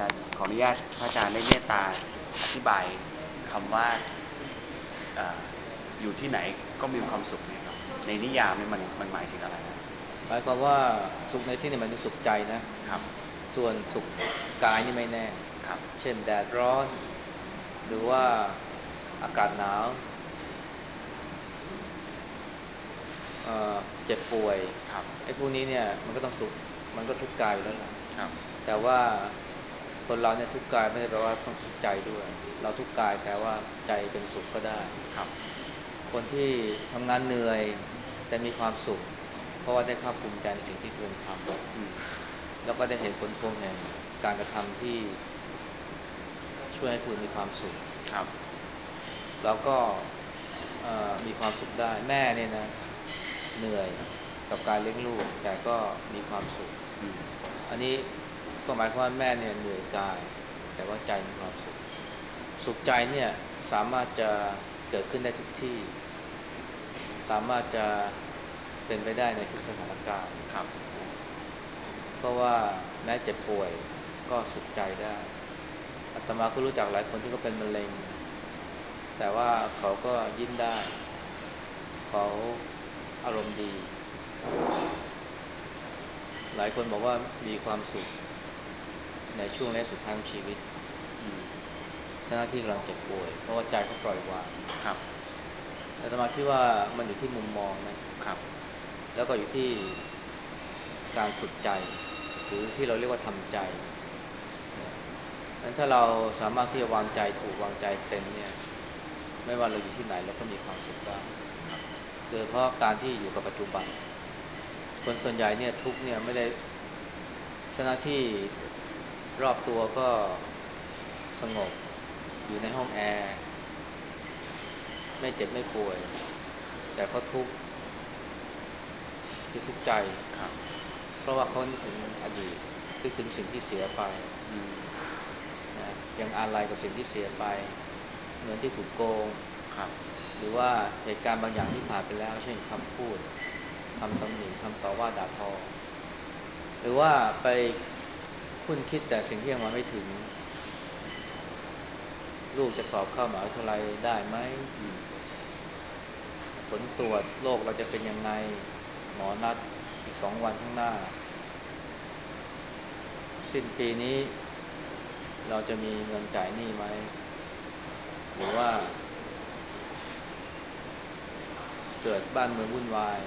จะขออนุญาตพระอาจารย์ได้เมตตาอธิบายคำว่าอยู่ที่ไหนก็มีความสุขเนี่ยครับในนิยามเนี่ยมันหมายถึงอะไรครับหมายความว่าสุขในที่นี้หมายถึงสุขใจนะครับส่วนสุขกายนี่ไม่แน่ครับเช่นแดดร้อนหรือว่าอากาศหนาวเจ็บป่วยครับไอ้พวกนี้เนี่ยมันก็ต้องสุขมันก็ทุกข์กายอยู่แล้วล่ะครับแต่ว่าคนเราเนี่ยทุกข์กายไม่ได้แปลว่าต้องทุกข์ใจด้วยเราทุกข์กายแต่ว่าใจเป็นสุขก็ได้ครับคนที่ทำงานเหนื่อยแต่มีความสุขเพราะว่าได้ภาคภูมิใจในสิ่งที่ตัวเองทอืมำแล้วก็ได้เห็นผลพวงแห่งการกระทำที่ช่วยให้คุณมีความสุขครับแล้วก็มีความสุขได้แม่เนี่ยนะเหนื่อยกับการเลี้ยงลูกแต่ก็มีความสุขอืมอันนี้ก็หมายความว่าแม่เนี่ยเหนื่อยกายแต่ว่าใจมีความสุขสุขใจเนี่ยสามารถจะเกิดขึ้นได้ทุกที่สามารถจะเป็นไปได้ในทุกสถานการณ์ครับนะเพราะว่าแม้เจ็บป่วยก็สุขใจได้อาตมาก็รู้จักหลายคนที่เขาเป็นมะเร็งแต่ว่าเขาก็ยิ้มได้เขาอารมณ์ดีหลายคนบอกว่ามีความสุขในช่วงระยะสุดท้ายของชีวิตอืมทั้งที่กำลังเจ็บป่วยเพราะว่าใจเขาปล่อยวางครับอาตมาคิดว่ามันอยู่ที่มุมมองนะครับแล้วก็อยู่ที่การฝึกใจหรือที่เราเรียกว่าทำใจนะงั้นถ้าเราสามารถที่จะวางใจถูกวางใจเป็นเนี่ยไม่ว่าเราอยู่ที่ไหนเราก็มีความสุขได้ครับโดยเฉพาะการที่อยู่กับปัจจุบันคนส่วนใหญ่เนี่ยทุกเนี่ยไม่ได้ทั้งที่รอบตัวก็สงบอยู่ในห้องแอร์ไม่เจ็บไม่ป่วยแต่เขาทุกข์คือทุกข์ใจครับเพราะว่าเขานึกถึงอดีตนึกถึงสิ่งที่เสียไปอืมนะยังอาลัยกับสิ่งที่เสียไปเงินที่ถูกโกงครับหรือว่าเหตุการณ์บางอย่างที่ผ่านไปแล้วเช่นคำพูดคำตำหนิคำต่อว่าด่าทอหรือว่าไปคุ้นคิดแต่สิ่งที่ยังมาไม่ถึงลูกจะสอบเข้ามหาวิทยาลัยได้ไหมอืมผลตรวจโรคเราจะเป็นยังไงหมอนัดอีก2 วันข้างหน้าสิ้นปีนี้เราจะมีเงินจ่ายหนี้ไหมหรือว่าเกิดบ้านเมืองวุ่นวาย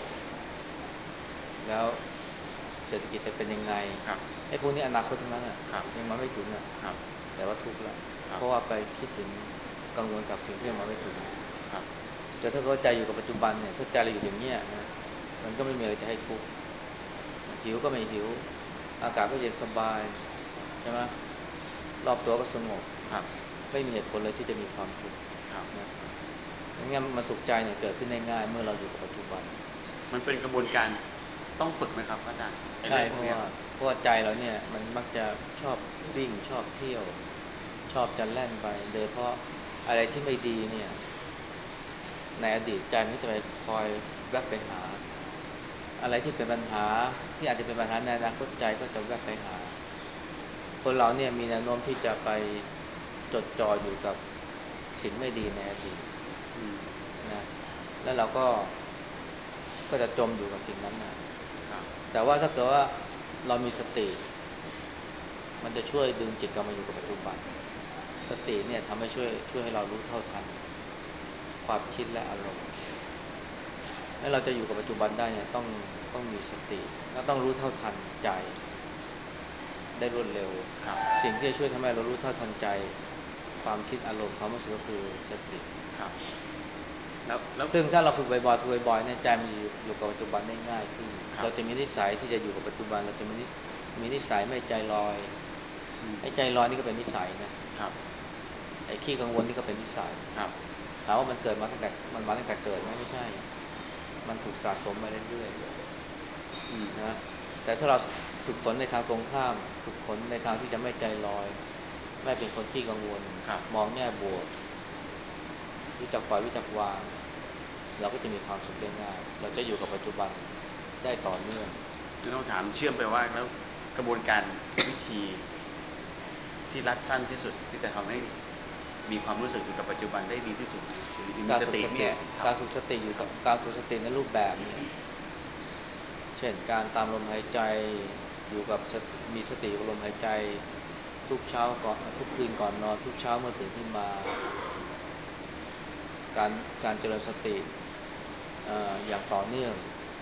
แล้วเศรษฐกิจจะเป็นยังไงครับไอ้พวกนี้อนาคตทั้งนั้นอ่ะครับยังมาไม่ถึงอ่ะครับแต่ว่าทุกข์ละครับเพราะว่าไปคิดถึงกังวลกับสิ่งที่ยังมาไม่ถึงครับแต่ถ้าเข้าใจอยู่กับปัจจุบันเนี่ยถ้าใจเราอยู่อย่างเนี้ยนะมันก็ไม่มีอะไรจะให้ทุกข์หิวก็ไม่หิวอากาศก็เย็นสบายใช่ไหมรอบตัวก็สงบครับไม่มีเหตุผลเลยที่จะมีความทุกข์ครับนะงั้นมาสุขใจเนี่ยเกิดขึ้นได้ง่ายเมื่อเราอยู่กับปัจจุบันมันเป็นกระบวนการต้องฝึกไหมครับอาจารย์ไอ้ใช่เรื่องพเพราะว่าวกเนี้ยครับใจเราเนี่ยมันมักจะชอบวิ่งชอบเที่ยวชอบจะแล่นไปโดยเพราะอะไรที่ไม่ดีเนี่ยในอดีตใจมันก็จะไปคอยแวบไปหาอะไรที่เป็นปัญหาที่อาจจะเป็นปัญหาในอนาคตใจก็จะแวบไปหาคนเราเนี่ยมีแนวโน้มที่จะไปจดจ่ออยู่กับสิ่งไม่ดีในอดีตอืมนะแล้วเราก็จะจมอยู่กับสิ่งนั้นนะครับแต่ว่าถ้าเกิดว่าเรามีสติมันจะช่วยดึงจิตกลับมาอยู่กับปัจจุบันสติเนี่ยทำให้ช่วยให้เรารู้เท่าทันความคิดและอารมณ์แล้วเราจะอยู่กับปัจจุบันได้เนี่ยต้องมีสติแล้วต้องรู้เท่าทันใจได้รวดเร็วครับสิ่งที่จะช่วยทำให้เรารู้เท่าทันใจความคิดอารมณ์ความรู้สึกก็คือสติครับแล้วซึ่งถ้าเราฝึกบ่อยเนี่ยใจมันอยู่กับปัจจุบันได้ง่ายขึ้นครับเราจะมีนิสัยที่จะอยู่กับปัจจุบันเราจะมีนิสัยไม่ใจลอยอืมไอ้ใจลอยนี่ก็เป็นนิสัยนะครับไอ้ขี้กังวลนี่ก็เป็นนิสัยครับถามว่ามันเกิดมาตั้งแต่มันมาตั้งแต่เกิดไหมไม่ใช่มันถูกสะสมมาเรื่อยอืมๆนะแต่ถ้าเราฝึกฝนในทางตรงข้ามฝึกฝนในทางที่จะไม่ใจลอยไม่เป็นคนขี้กังวลครับมองแง่บวกรู้จักปล่อยรู้จักวางเราก็จะมีความสุขได้ง่ายเราจะอยู่กับปัจจุบันได้ต่อเนื่องคือต้องถามเชื่อมไปว่าแล้วกระบวนการวิธีที่รัดสั้นที่สุดที่จะทำให้มีความรู้สึกอยู่กับปัจจุบันได้ดีที่สุดหรือมีการฝึกสติสติเนี่ยครับการฝึกสติอยู่ครับกับการฝึกสติในรูปแบบเนี่ยเช่นการตามลมหายใจอยู่กับมีสติอยู่กับลมหายใจทุกเช้าก่อนทุกคืนก่อนนอนทุกเช้าเมื่อตื่นขึ้นมาการการเจริญสติอย่างต่อเนื่อง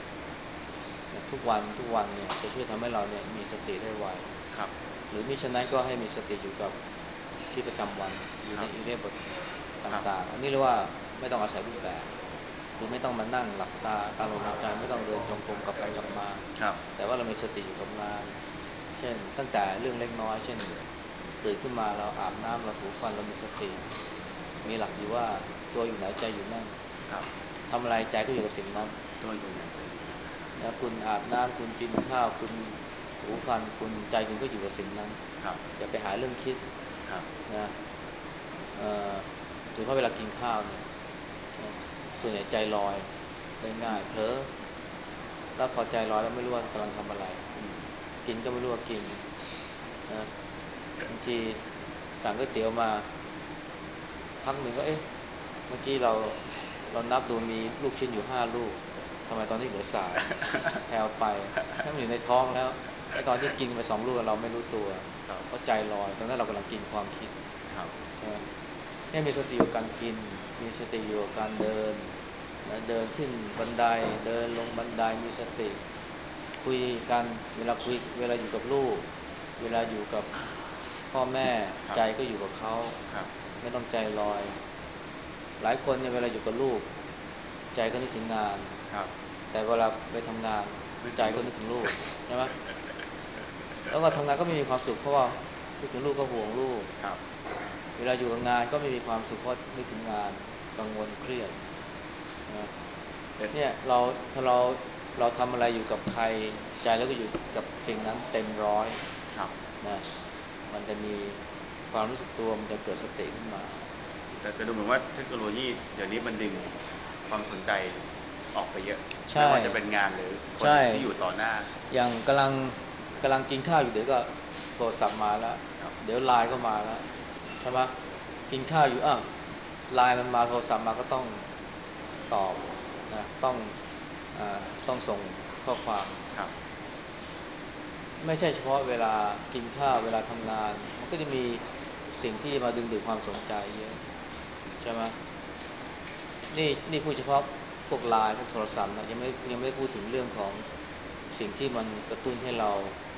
ทุกวันเนี่ยจะช่วยทำให้เราเนี่ยมีสติได้ไวครับหรือมิฉะนั้นก็ให้มีสติอยู่กับชีวิตประจำวันอยู่ครับในอิริยาบถครับต่างๆอันนี้เรียกว่าไม่ต้องอาศัยรูปแบบคือไม่ต้องมานั่งหลับตาตามลมหายใจไม่ต้องเดินจงกรมกลับไปกลับมาครับแต่ว่าเรามีสติอยู่กับงานเช่นตั้งแต่เรื่องเล็กน้อยเช่นตื่นขึ้นมาเราอาบน้ำเราถูฟันเรามีสติมีหลักอยู่ว่าตัวอยู่ไหนใจอยู่นั่นครับทำอะไรใจก็อยู่กับสิ่งนั้นตัวอยู่ไหนใจอยู่นั่นนะคุณอาบน้ำคุณกินข้าวคุณถูฟันคุณใจคุณก็อยู่กับสิ่งนั้นครับอย่าไปหาเรื่องคิดครับนะเอ่อโดยเฉพาะเวลากินข้าวเนี่ยนะส่วนใหญ่ใจลอยได้ง่ายเผลอแล้วพอใจลอยแล้วไม่รู้ว่ากำลังทำอะไรอืมกินก็ไม่รู้ว่ากินนะบางทีสั่งก๋วยเตี๋ยวมาพักหนึ่งก็เอ๊ะเมื่อกี้เรานับดูมีลูกชิ้นอยู่5 ลูกทำไมตอนนี้เหลือ3แถวไปถ้ามันอยู่ในท้องแล้วไอ้ตอนที่กินไป2 ลูกเราไม่รู้ตัวครับเพราะใจลอยตอนนั้นเรากำลังกินความคิดครับใช่ไหมให้มีสติอยู่กับการกินมีสติอยู่กับการเดินนะเดินขึ้นบันไดเดินลงบันไดมีสติคุยกันเวลาอยู่กับลูกเวลาอยู่กับพ่อแม่ครับใจก็อยู่กับเขาครับไม่ต้องใจลอยหลายคนเนี่ยเวลาอยู่กับลูกใจก็นึกถึงงานครับแต่เวลาไปทำงานใจก็นึกถึงลูกนึกถึงลูกใช่ไหมแล้วก็ทำงานก็ไม่มีความสุขเพราะว่านึกถึงลูกก็ห่วงลูกครับเวลาอยู่กับงานก็ไม่มีความสุขเพราะนึกถึงงานกังวลเครียดนะเป็นเนี่ยถ้าเราทำอะไรอยู่กับใครใจแล้วก็อยู่กับสิ่งนั้นเต็มร้อยครับนะมันจะมีความรู้สึกตัวมันจะเกิดสติขึ้นมาแต่ดูเหมือนว่าเทคโนโลยีเดี๋ยวนี้มันดึงความสนใจออกไปเยอะไม่ใช่ว่าจะเป็นงานหรือคนใช่ที่อยู่ต่อหน้าอย่างกำลังกินข้าวอยู่เดี๋ยวก็โทรศัพท์มาแล้วครับเดี๋ยวไลน์ก็มาแล้วใช่ไหมกินข้าวอยู่ไลน์มันมาโทรศัพท์มาก็ต้องตอบนะต้องส่งข้อความครับไม่ใช่เฉพาะเวลากินข้าวเวลาทำงานมันก็จะมีสิ่งที่มาดึงดูดความสนใจเยอะใช่ไหมนี่พูดเฉพาะพวกไลน์พวกโทรศัพท์นะยังไม่ได้พูดถึงเรื่องของสิ่งที่มันกระตุ้นให้เรา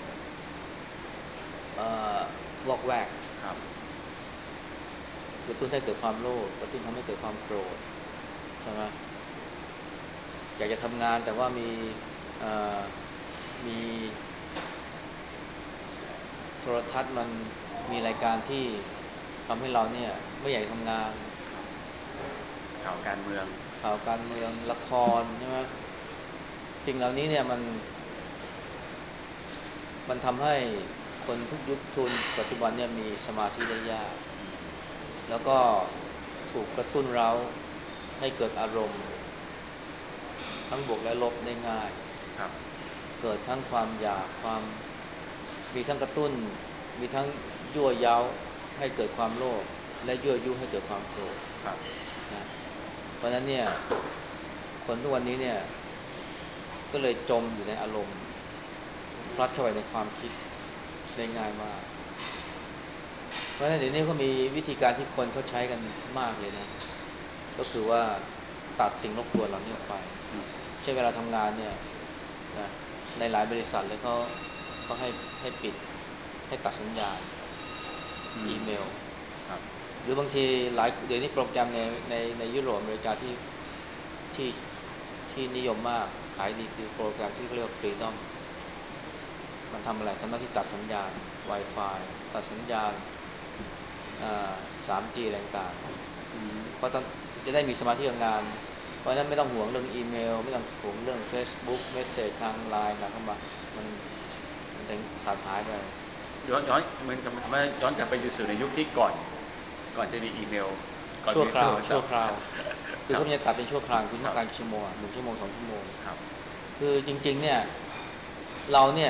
เอ่อวอกแวกครับกระตุ้นให้เกิดความโลภกระตุ้นทำให้เกิดความโกรธใช่ไหมอยากจะทำงานแต่ว่าเอ่อมีโทรทัศน์มันมีรายการที่ทำให้เราเนี่ยไม่อยากทำงานครับข่าวการเมืองข่าวการเมืองละครใช่ไหมสิ่งเหล่านี้เนี่ยมันทำให้คนทุกยุคทุนปัจจุบันเนี่ยมีสมาธิได้ยากอืมแล้วก็ถูกกระตุ้นเราให้เกิดอารมณ์ทั้งบวกและลบได้ง่ายครับเกิดทั้งความอยากมีทั้งกระตุ้นมีทั้งยั่วเย้าให้เกิดความโลภและยั่วยุให้เกิดความโกรธครับนะเพราะฉะนั้นเนี่ยคนทุกวันนี้เนี่ยก็เลยจมอยู่ในอารมณ์พลัดเข้าไปในความคิดได้ง่ายมาก เพราะฉะนั้นเดี๋ยวนี้ก็มีวิธีการที่คนเขาใช้กันมากเลยนะก็คือว่าตัดสิ่งรบกวนเหล่านี้ออกไปอืมใช่เวลาทำงานเนี่ยนะในหลายบริษัทเลยเขาให้ปิดให้ตัดสัญญาณอืมอีเมลครับหรือบางทีเดี๋ยวนี้โปรแกรมในยุโรปอเมริกาที่ที่นิยมมากขายดีคือโปรแกรมที่เรียกว่า Freedom มันทำอะไรทำหน้าที่ตัดสัญญาณ Wi-Fi ตัดสัญญาณอ่า 3G อะไรต่างอืมๆเพราะตอนจะได้มีสมาธิกับงานเพราะฉะนั้นไม่ต้องห่วงเรื่องอีเมลไม่ต้องห่วงเรื่อง Facebook เมสเสจทางไลน์เข้ามามันมันจะขาดหายไปย้อนเหมือนกับว่าย้อนกลับไปอยู่สู่ในยุคที่ก่อนจะมีอีเมลก่อนชั่วมีคราวโทรศัพท์คือครับเขาจะตัดเป็นชั่วคราวคุณครับต้องการกี่ชั่วโมง1 ชั่วโมง2 ชั่วโมงครับคือจริงๆเนี่ยเราเนี่ย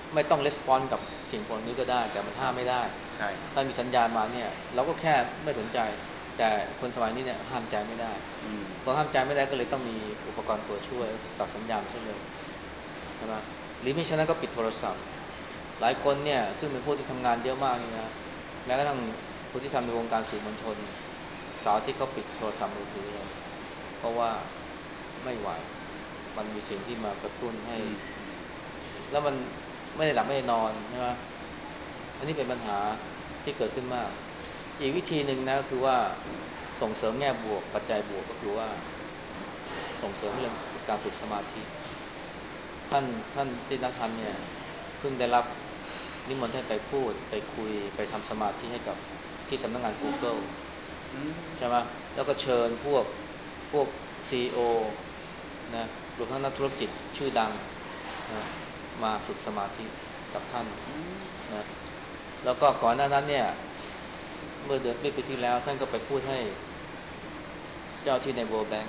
ไม่ต้องレスปอนส์กับสิ่งพวกนี้ก็ได้แต่มันห้ามไม่ได้ใช่ถ้ามีสัญญาณมาเนี่ยเราก็แค่ไม่สนใจแต่คนสมัยนี้เนี่ยห้ามใจไม่ได้พอห้ามใจไม่ได้ก็เลยต้องมีอุปกรณ์ตัวช่วยตัดสัญญาณซะเลยใช่ไหมหรือไม่ฉะนั้นก็ปิดโทรศัพท์หลายคนเนี่ยซึ่งเป็นพวกที่ทำงานเยอะมากนี่นะแม้กระทั่งคนที่ทำในวงการสื่อมวลชนเสาร์อาทิตย์เขาปิดโทรศัพท์มือถือเลยเพราะว่าไม่ไหวมันมีสิ่งที่มากระตุ้นให้แล้วมันไม่ได้หลับไม่ได้นอนใช่ไหมอันนี้เป็นปัญหาที่เกิดขึ้นมากอีกวิธีหนึ่งนะคือว่าส่งเสริมแง่บวกปัจจัยบวกก็คือว่าส่งเสริมเรื่องการฝึกสมาธิท่านติณธรรมเนี่ยเพิ่งได้รับนิมนต์ให้ไปพูดไปคุยไปทำสมาธิให้กับที่สำนักงาน Google ใช่ไหมแล้วก็เชิญพวก CEO นะรวมทั้งนักธุรกิจชื่อดังนะมาฝึกสมาธิกับท่านนะแล้วก็ก่อนหน้านั้นเนี่ยเมื่อปีที่แล้วท่านก็ไปพูดให้เจ้าที่ใน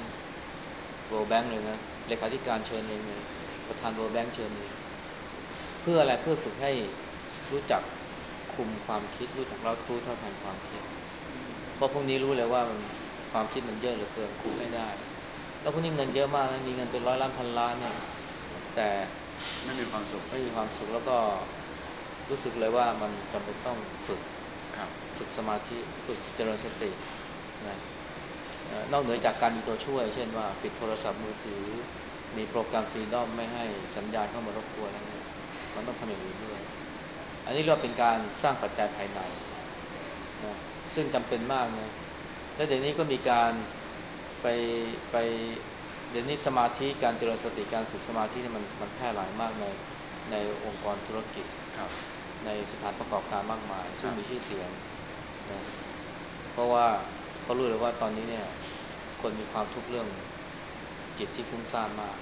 World Bank เลยนะเลขาธิการเชิญเองเลยประธาน World Bank เชิญเองเพื่ออะไรเพื่อฝึกให้รู้จักคุมความคิดรู้จักรู้เท่าทันความคิดเพราะพวกนี้รู้เลยว่าความคิดมันเยอะเหลือเกินคุมไม่ได้แล้วพวกนี้เงินเยอะมากนะมีเงินเป็นร้อยล้านพันล้านเนี่ยแต่ไม่มีความสุขไม่มีความสุขแล้วก็รู้สึกเลยว่ามันจำเป็นต้องฝึกสมาธิฝึกเจริญสตินะนอกเหนือจากการมีตัวช่วยเช่นว่าปิดโทรศัพท์มือถือมีโปรแกรมฟรีดอมไม่ให้สัญญาณเข้ามารบกวนแล้วเนี่ยมันต้องทำอย่างอื่นด้วยอันนี้เรียกว่าเป็นการสร้างปัจจัยภายในนะซึ่งจำเป็นมากนะและเดี๋ยวนี้ก็มีการไปไปเดี๋ยวนี้สมาธิการเจริญสติการฝึกสมาธินี่มันแพร่หลายมากในองค์กรธุรกิจในสถานประกอบการมากมายซึ่งมีชื่อเสียงนะเพราะว่าเขารู้เลยว่าตอนนี้เนี่ยคนมีความทุกข์เรื่องจิตที่ฟุ้งซ่านมาก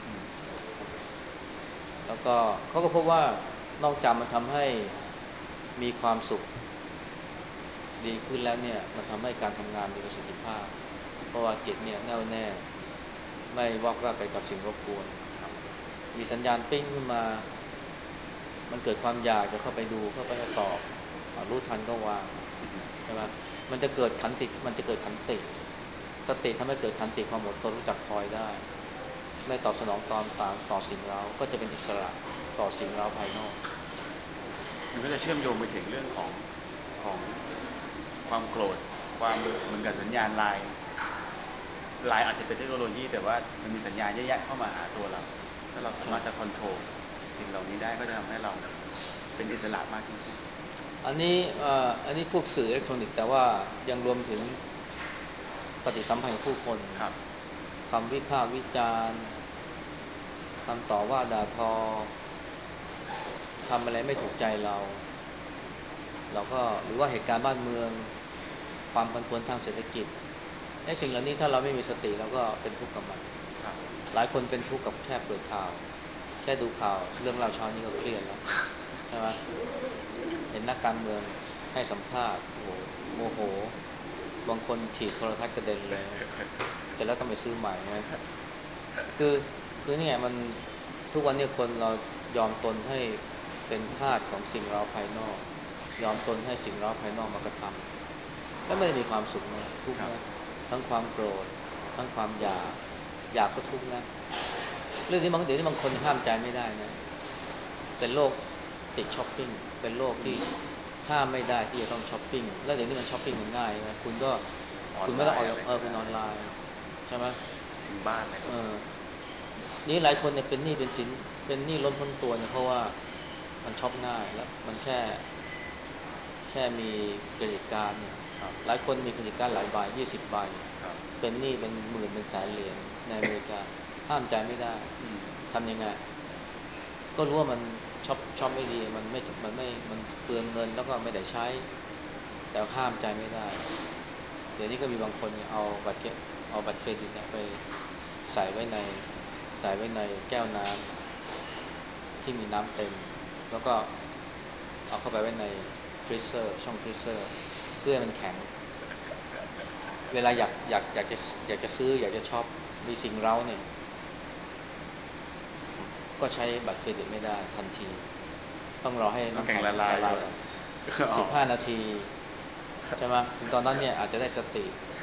แล้วก็เขาก็พบว่านอกจากมันทำให้มีความสุขดีขึ้นแล้วเนี่ยมันทำให้การทำงานมีประสิทธิภาพเพราะว่าจิตเนี่ยแน่วแน่ไม่วอกแวกไปกับสิ่งรบกวนมีสัญญาณปิ้งขึ้นมามันเกิดความอยากจะเข้าไปดูเข้าไปตอบรู้ทันก็วางใช่ไหมมันจะเกิดขันติมันจะเกิดขันติสติทำให้เกิดขันติความอดทนรู้จักคอยได้ไม่ตอบสนองตามต่อสิ่งเร้าก็จะเป็นอิสระต่อสิ่งเร้าภายนอกมันก็จะเชื่อมโยงไปถึงเรื่องของความโกรธความเหมือนกับสัญญาณไลน์อาจจะเป็นเทคโนโลยีแต่ว่ามันมีสัญญาณแยะๆเข้ามาหาตัวเราถ้าเราสามารถจะคอนโทรลสิ่งเหล่านี้ได้ก็จะทำให้เราเป็นอิสระมากยิ่งขึ้นอันนี้พวกสื่ออิเล็กทรอนิกส์แต่ว่ายังรวมถึงปฏิสัมพันธ์กับผู้คนคำวิพากษ์วิจารณ์คำต่อว่าด่าทอทำอะไรไม่ถูกใจเราก็หรือว่าเหตุการณ์บ้านเมืองความผันผวนทางเศรษฐกิจไอ้สิ่งเหล่านี้ถ้าเราไม่มีสติเราก็เป็นทุกข์กับมันหลายคนเป็นทุกข์กับแค่เปิดข่าวแค่ดูข่าวเรื่องราวเช้านี้ก็เครียดแล้วใช่ไหมเห็นนักการเมืองให้สัมภาษณ์โอ้โหโมโหบางคนถีบโทรทัศน์กระเด็นเลยแต่แล้วต้องไปซื้อใหม่ไหมคือคือนี่ไงมันทุกวันนี้คนเรายอมตนให้เป็นทาสของสิ่งเร้าภายนอกยอมตนให้สิ่งเร้าภายนอกมากระทำแล้วไม่ได้มีความสุขนะทุกข์นะทั้งความโกรธทั้งความอยากก็ทุกข์นะเรื่องนี้เดี๋ยวนี้บางคนห้ามใจไม่ได้นะเป็นโรคติดช้อปปิ้งเป็นโรคที่ห้ามไม่ได้ที่จะต้องช้อปปิ้งแล้วเดี๋ยวนี้มันช้อปปิ้งมันง่ายใช่ไหมคุณไม่ต้องออกคุณออนไลน์ใช่ไหมถึงบ้านเลยนี่หลายคนเนี่ยเป็นหนี้เป็นสินเป็นหนี้ล้นพ้นตัวเนี่ยเพราะว่ามันช็อปง่ายแล้วมันแค่มีเครดิตการ์ดเนี่ยหลายคนมีเครดิตการ์ดหลายใบ20 ใบเป็นหนี้เป็นหมื่นเป็นแสนเหรียญในอเมริกาห้ามใจไม่ได้ทำยังไงก็รู้ว่ามันช็อปไม่ดีมันเปลืองเงินแล้วก็ไม่ได้ใช้แต่ห้ามใจไม่ได้เดี๋ยวนี้ก็มีบางคนเนี่ยเอาบัตรเครดิตเนี่ยไปใส่ไว้ในใส่ไว้ในแก้วน้ำที่มีน้ำเต็มแล้วก็เอาเข้าไปไว้ในฟรีเซอร์ช่องฟรีเซอร์เพื่อให้มันแข็งเวลาอยากจะซื้ออยากจะช็อปมีสิ่งเร้าเนี่ยก็ใช้บัตรเครดิตไม่ได้ทันทีต้องรอให้น้ำน้ำแข็งแข็งละลายก่อนละลายก่อนอ๋อ 15 นาทีใช่ไหมถึงตอนนั้นเนี่ยอาจจะได้สติ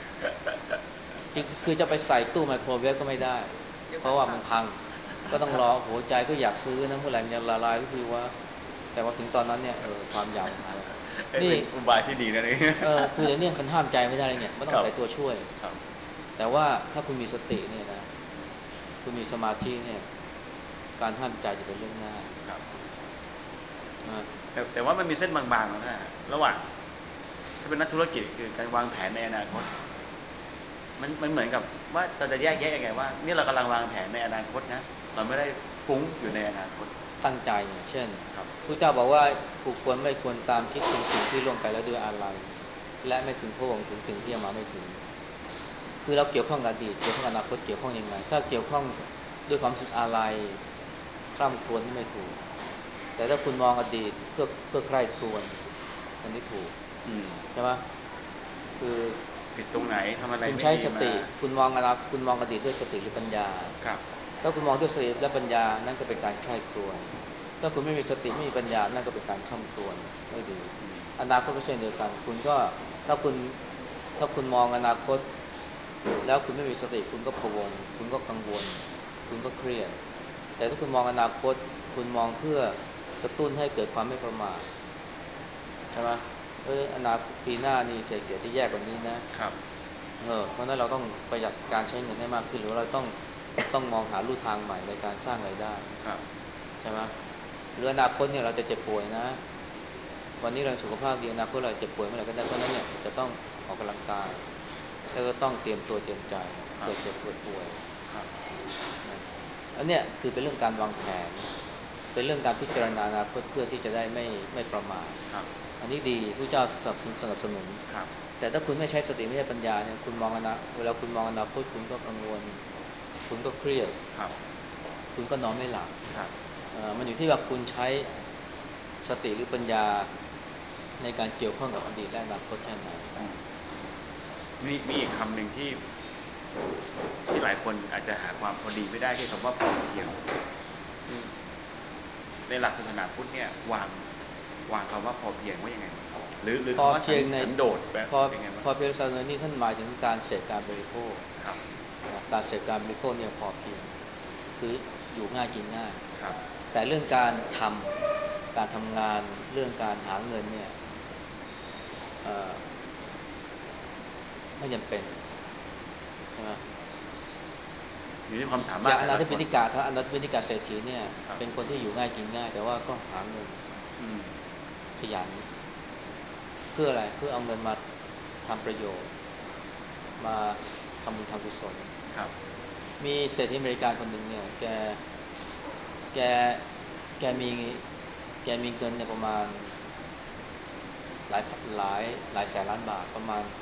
คือจะไปใส่ตู้ไมโครเวฟก็ไม่ได้เพราะว่ามันพังก็ต้องรอหัวใจก็อยากซื้อนะเมื่อไหร่มันจะละลายก็คือว่าแต่ว่าถึงตอนนั้นเนี่ยความอยากมันหายไปนี่เป็นอุบายที่ดีนะนี่คือเดี๋ยวนี้มันห้ามใจไม่ได้เลยเนี่ยมันต้องครับใส่ตัวช่วยครับแต่ว่าถ้าคุณมีสติเนี่ยนะคุณมีสมาธิเนี่ยการห้ามใจจะเป็นเรื่องง่ายครับนะแต่ว่ามันมีเส้นบางๆนะระหว่างถ้าเป็นนักธุรกิจคือการวางแผนในอนาคตมันเหมือนกับว่าเราจะแยกแยะยังไงว่านี่เรากำลังวางแผนในอนาคตนะเราไม่ได้ฟุ้งอยู่ในอนาคตตั้งใจเนี่ยเช่นครับพระเจ้าบอกว่าผู้ควรไม่ควรตามคิดถึงสิ่งที่ล่วงไปแล้วด้วยอะไรและไม่พึงพะวงถึงสิ่งที่ยังมาไม่ถึงคือเราเกี่ยวข้องกับอดีตเกี่ยวข้องกับอนาคตเกี่ยวข้องยังไงถ้าเกี่ยวข้องด้วยความรู้สึกอะไรคร่ำครวญนี่ไม่ถูกแต่ถ้าคุณมองอดีตเพื่อใคร่ครวญอันนี้ถูกอืมใช่ไหมคือผิดตรงไหนทำอะไรคุณไม่ใช้สติดีมาคุณมองอดีตด้วยสติหรือปัญญาครับถ้าคุณมองด้วยสติและปัญญานั่นก็เป็นการใคร่ครวญถ้าคุณไม่มีสติไม่มีปัญญานั่นก็เป็นการคร่ำครวญไม่ดีอืมอนาคตก็เช่นเดียวกันคุณก็ถ้าคุณถ้าคุณมองอนาคตแล้วคุณไม่มีสติคุณก็พะวงคุณก็กังวลคุณก็เครียดแต่ถ้าคุณมองอนาคตคุณมองเพื่อกระตุ้นให้เกิดความไม่ประมาทใช่ไหมอนาคตปีหน้านี่เศรษฐกิจจะแย่กว่านี้นะครับเพราะนั้นเราต้องประหยัดการใช้เงินให้มากขึ้นหรือว่าเราต้องมองหาลู่ทางใหม่ในการสร้างรายได้ครับใช่ไหมหรืออนาคตเนี่ยเราจะเจ็บป่วยนะวันนี้เราสุขภาพดีอนาคตเราเจ็บป่วยเมื่อไหร่ก็ได้เพราะนั้นเนี่ยจะต้องออกกำลังกายแล้วก็ต้องเตรียมตัวเตรียมใจครับเกิดเจ็บเกิดป่วยครับนะอันเนี้ยคือเป็นเรื่องการวางแผนเป็นเรื่องการพิจารณาอนาคตเพื่อที่จะได้ไม่ประมาทครับอันนี้ดีผู้เจ้าสนับสนุนครับแต่ถ้าคุณไม่ใช้สติไม่ใช่ปัญญาเนี่ยคุณมองเวลาคุณมองอนาคตคุณก็กังวลคุณก็เครียดครับคุณก็นอนไม่หลับครับมันอยู่ที่ว่าคุณใช้สติหรือปัญญาในการเกี่ยวข้องกับอดีตและอนาคตแค่ไหนอืมมีอีกคำหนึ่งที่หลายคนอาจจะหาความพอดีไม่ได้คือคำว่าพอเพียงอืมในหลักศาสนาพุทธเนี่ยวางคำว่าพอเพียงว่ายังไงหรือพอคำว่าเพียงในสันโดษแบบพอยังไงบ้างพอเพียงศาสนานี้ท่านหมายถึงการเสพการบริโภคครับการเสพการบริโภคเนี่ยพอเพียงคืออยู่ง่ายกินง่ายครับแต่เรื่องการทำงานเรื่องการหาเงินเนี่ยเอ่อไม่จำเป็นใช่ไหมอยู่ที่ความสามารถอย่างแต่ละคนอนาถบิณฑิกาเศรษฐีเนี่ยครับเป็นคนที่อยู่ง่ายกินง่ายแต่ว่าก็หาเงินอืมขยันเพื่ออะไรเพื่อเอาเงินมาทำประโยชน์มาทำบุญทำกุศลครับมีเศรษฐีอเมริกันคนหนึ่งเนี่ยแกแกมีแกมีเงินเนี่ยประมาณหลายหลายหลายแสนล้านบาทประมาณ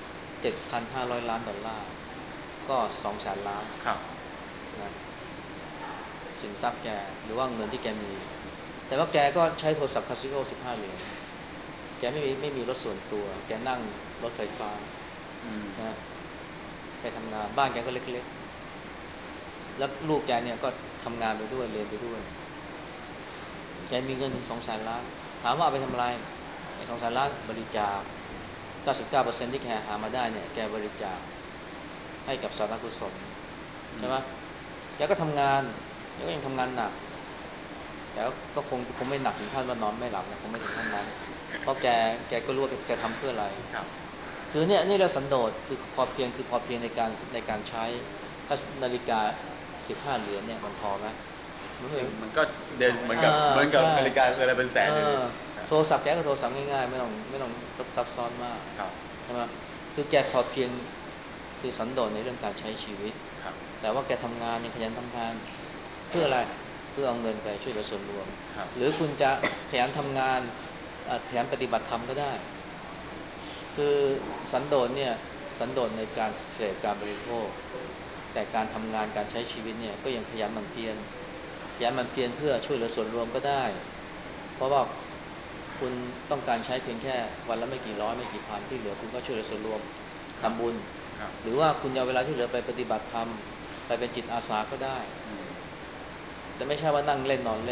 7,500 ล้านดอลลาร์ก็200,000 ล้านครับนะสินทรัพย์แกหรือว่าเงินที่แกมีแต่ว่าแกก็ใช้โทรศัพท์คาซิโอ15 เหรียญแกไม่มีรถส่วนตัวแกนั่งรถไฟฟ้าอืมนะไปทำงานบ้านแกก็เล็กๆแล้วลูกแกเนี่ยก็ทำงานไปด้วยเรียนไปด้วยแกมีเงินถึง200,000 ล้านถามว่าเอาไปทำอะไรไอ้200,000 ล้านบริจาค99%ที่แกหามาได้เนี่ยแกบริจาคให้กับสาธารณกุศลอืมใช่ไหมแกก็ทำงานแกก็ยังทำงานหนักแต่ก็คงไม่หนักถึงขั้นว่านอนไม่หลับนะคงไม่ถึงขั้นนั้นเพราะแกก็รู้ว่าแกทำเพื่ออะไรครับคือเนี่ยนี่เราสันโดษคือพอเพียงคือพอเพียงในการใช้ถ้านาฬิกา15 เหรียญเนี่ยมันพอไหมมันไม่จริงมันก็เดินเหมือนกับใช่นาฬิกาเวลาเป็นแสเอนอยู่ดีอโทรศัพท์แกก็โทรศัพท์ง่ายๆไม่ต้องซับซ้อนมากครับใช่ไหมคือแกพอเพียงคือสันโดษในเรื่องการใช้ชีวิตครับแต่ว่าแกทำงานยังขยันทำงานเพื่ออะไรเพื่อเอาเงินไปช่วยเหลือส่วนรวมครับหรือคุณจะขยันทำงานขยันปฏิบัติธรรมก็ได้คือสันโดษเนี่ยสันโดษในการเสพการบริโภคแต่การทำงานการใช้ชีวิตเนี่ยก็ยังขยันหมั่นเพียรเพื่อช่วยเหลือส่วนรวมก็ได้เพราะว่าคุณต้องการใช้เพียงแค่วันละไม่กี่ร้อยไม่กี่พันที่เหลือคุณก็ช่วยเหลือส่วนรวมครับทำบุญครับหรือว่าคุณเอาเวลาที่เหลือไปปฏิบัติธรรมไปเป็นจิตอาสาก็ได้อืมแต่ไม่ใช่ว่านั่งเล่นนอนเล่น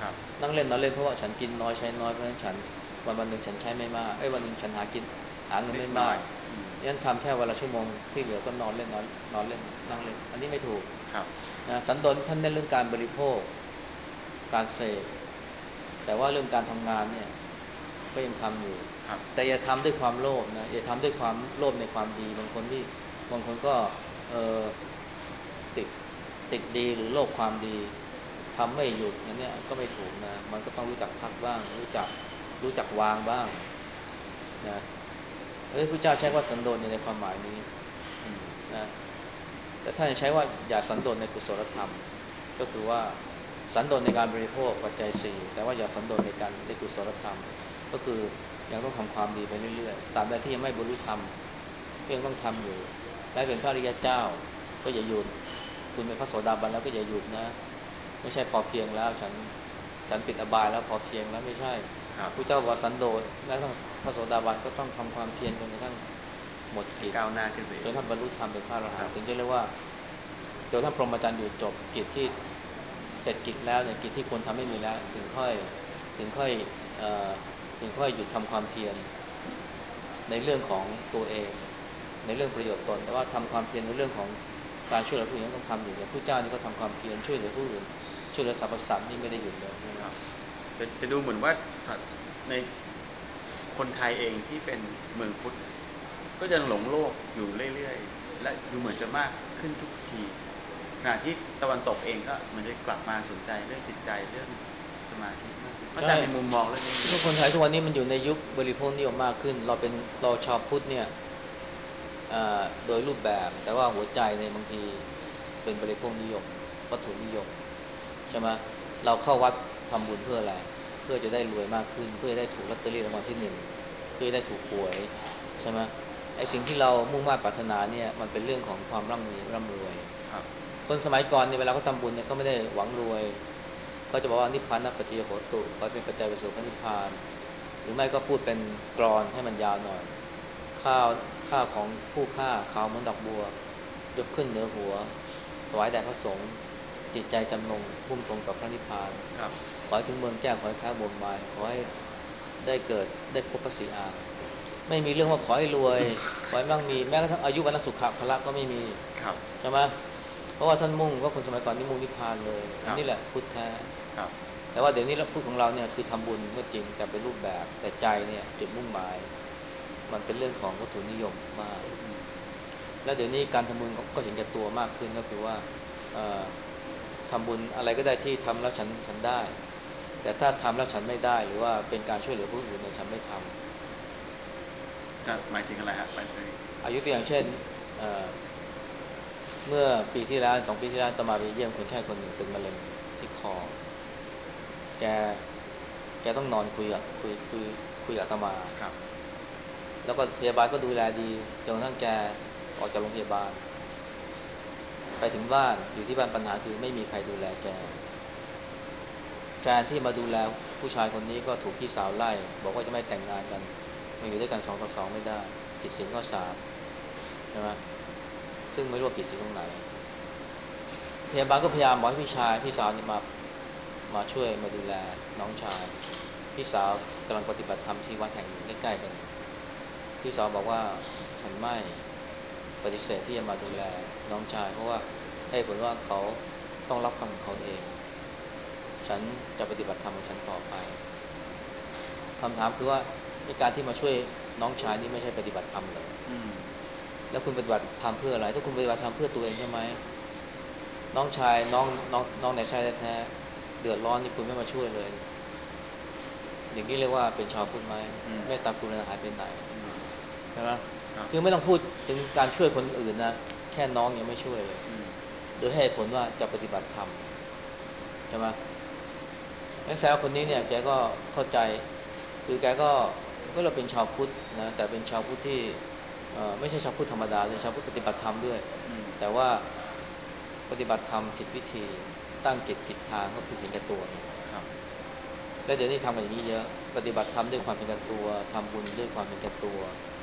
ครับนั่งเล่นนอนเล่นเพราะว่าฉันกินน้อยใช้น้อยเพราะฉะนั้นฉันวันหนึ่งฉันใช้ไม่มากวันหนึ่งฉันหาเงินไม่มากนิดหน่อยยันทำแค่วันละชั่วโมงที่เหลือก็นอนเล่นนอนเล่นนั่งเล่นอันนี้ไม่ถูกครับนะสันโดษท่านเน้นเรื่องการบริโภคการเสพแต่ว่าเรื่องการทำงานเนี่ยก็ยังทำอยู่ครับแต่อย่าทำด้วยความโลภนะอย่าทำด้วยความโลภในความดีบางคนก็เออติดติดดีหรือโลภความดีทำไม่หยุดอันนี้ก็ไม่ถูกนะมันก็ต้องรู้จักพักบ้างรู้จักวางบ้างนะพระเจ้าใช้ว่าสันโดษในความหมายนี้นะแต่ถ้าจะใช้ว่าอย่าสันโดษในกุศลธรรมก็คือว่าสันโดษในการบริโภคปัจจัยสี่แต่ว่าอย่าสันโดษในกุศลธรรมก็คือยังต้องทำความดีไปเรื่อยๆตราบใดที่ยังไม่บรรลุธรรมก็ยังต้องทำอยู่แม้เป็นพระอริยเจ้าก็อย่าหยุดคุณเป็นพระโสดาบันแล้วก็อย่าหยุดนะไม่ใช่พอเพียงแล้วฉันปิดอบายแล้วพอเพียงแล้วไม่ใช่ครับพระเจ้าบอกสันโดษแม้ทั้งพระโสดาบันก็ต้องทำความเพียรจนกระทั่งหมดกิจก้าวหน้าขึ้นไปจนท่านบรรลุธรรมเป็นพระอรครับหันต์ถึงจะเรียกว่าจนท่านพรหมจรรย์อยู่จบกิจที่เสร็จกิจแล้วเนี่ยกิจที่ควรทำไม่มีแล้วถึงค่อยเอ่อถึงค่อยหยุดทำความเพียรในเรื่องของตัวเองในเรื่องประโยชน์ตนแต่ว่าทำความเพียรในเรื่องของการช่วยเหลือผู้อื่นต้องทำอยู่อย่างผู้เจ้านี่ก็ทำความเพียรช่วยเหลือผู้อื่นช่วยเหลือสรรพสัตว์นี่ไม่ได้หยุดเลยครับแต่ดูเหมือนว่าในคนไทยเองที่เป็นเมืองพุทธก็ยังหลงโลกอยู่เรื่อยๆและดูเหมือนจะมากขึ้นทุกทีขณะที่ตะวันตกเองก็มันจะกลับมาสนใจเรื่องจิตใจเรื่องสมาธิมากขึ้นอาจารใช่ย์มีมุมมองเรื่องนี้ทุกคนไทยทุกวันนี้มันอยู่ในยุคบริโภคนิยมมากขึ้นเราชาวพุทธเนี่ยโดยรูปแบบแต่ว่าหัวใจเนี่ยบางทีเป็นบริโภคนิยมวัตถุนิยมใช่ไหมเราเข้าวัดทำบุญเพื่ออะไรเพื่อจะได้รวยมากขึ้นเพื่อจะได้ถูกลอตเตอรี่รางวัลที่หนึ่งเพื่อจะได้ถูกหวยใช่ไหมไอ้สิ่งที่เรามุ่งมั่นปรารถนาเนี่ยมันเป็นเรื่องของความร่ำรวยครับคนสมัยก่อนเนี่ยเวลาเขาทำบุญเนี่ยก็ไม่ได้หวังรวยเขาจะบอกว่านิพพานะปัจจยโหตุขอเป็นปัจจัยไปสู่พระนิพพานหรือไม่ก็พูดเป็นกลอนให้มันยาวหน่อยข้าวข้าวของผู้ฆ่าขาวเหมือนดอกบัวยกขึ้นเหนือหัวถวายแด่พระสงฆ์จิตใจจำนงมุ่งตรงต่อพระนิพพานครับขอให้ถึงเมืองแก้วขอให้แพ้บนไม้ขอให้ได้เกิดได้พบพระศรีอานไม่มีเรื่องว่าขอให้รวยขอให้มั่งมีแม้กระทั่งอายุวันสุขะพละก็ไม่มีครับใช่ไหมเพราะว่าท่านมุ่งว่าคนสมัยก่อนนี่มุ่งนิพพานเลยอัครับนนี้แหละพุทธแท้ครับแต่ว่าเดี๋ยวนี้เราพุทธของเราเนี่ยคือทำบุญก็จริงแต่เป็นรูปแบบแต่ใจเนี่ยจุดมุ่งหมายมันเป็นเรื่องของวัตถุนิยมมากแล้วเดี๋ยวนี้การทำบุญก็เห็นแก่ตัวมากขึ้นก็คือว่าเอ่อทำบุญอะไรก็ได้ที่ทำแล้วฉันได้แต่ถ้าทำแล้วฉันไม่ได้หรือว่าเป็นการช่วยเหลือผู้อื่นเนี่ยฉันไม่ทจะหมายถึงอะไรฮะหมายถึงำอายุตัวอย่างเช่นเเมื่อปีที่แล้ว2 ปีที่แล้วอาตมาไปเยี่ยมคนไข้คนหนึ่งเป็นมะเร็งที่คอแกแกต้องนอนคุยกับอาตมาครับแล้วก็พยาบาลก็ดูแลดีจนกระทั่งแกออกจากโรงพยาบาลไปถึงบ้านอยู่ที่บ้านปัญหาคือไม่มีใครดูแลแกแฟนที่มาดูแลผู้ชายคนนี้ก็ถูกพี่สาวไล่บอกว่าจะไม่แต่งงานกันมาอยู่ด้วยกัน2 ต่อ 2ไม่ได้ผิดศีลข้อ3ใช่ไหมซึ่งไม่รู้ว่าผิดศีลตรงไหนพยาบาลก็พยายามบอกให้พี่สาวนี่มาช่วยมาดูแลน้องชายพี่สาวกำลังปฏิบัติธรรมที่วัดแห่งหนึ่งใกล้ๆกันพี่สาวบอกว่าฉันไม่ปฏิเสธที่จะมาดูแลน้องชายเพราะว่าให้ผลว่าเขาต้องรับกรรมของเขาเองฉันจะปฏิบัติธรรมของฉันต่อไปคำถามคือว่าในการที่มาช่วยน้องชายนี่ไม่ใช่ปฏิบัติธรรมเหรออืมแล้วคุณปฏิบัติธรรมเพื่ออะไรถ้าคุณปฏิบัติธรรมเพื่อตัวเองใช่ไหมน้องชายน้องในไส้แท้ๆเดือดร้อนนี่คุณไม่มาช่วยเลยอย่างนี้เรียกว่าเป็นชาวพุทธไหมอืมเมตตากรุณาหายไปไหนอืมใช่ไหมครับคือไม่ต้องพูดถึงการช่วยคนอื่นนะแค่น้องยังไม่ช่วยเลยอืมโดยให้เหตุผลว่าจะปฏิบัติธรรมใช่ไหมนักศึกษาคนนี้เนี่ยแกก็เข้าใจคือแกก็เราเป็นชาวพุทธนะแต่เป็นชาวพุทธที่ไม่ใช่ชาวพุทธธรรมดาเลยชาวพุทธปฏิบัติธรรมด้วยอืมแต่ว่าปฏิบัติธรรมผิดวิธีตั้งจิตผิดทางก็คือเห็นแก่ตัวไงครับและเดี๋ยวนี้ทำกันอย่างนี้เยอะปฏิบัติธรรมด้วยความเห็นแก่ตัวทำบุญด้วยความเห็นแก่ตัว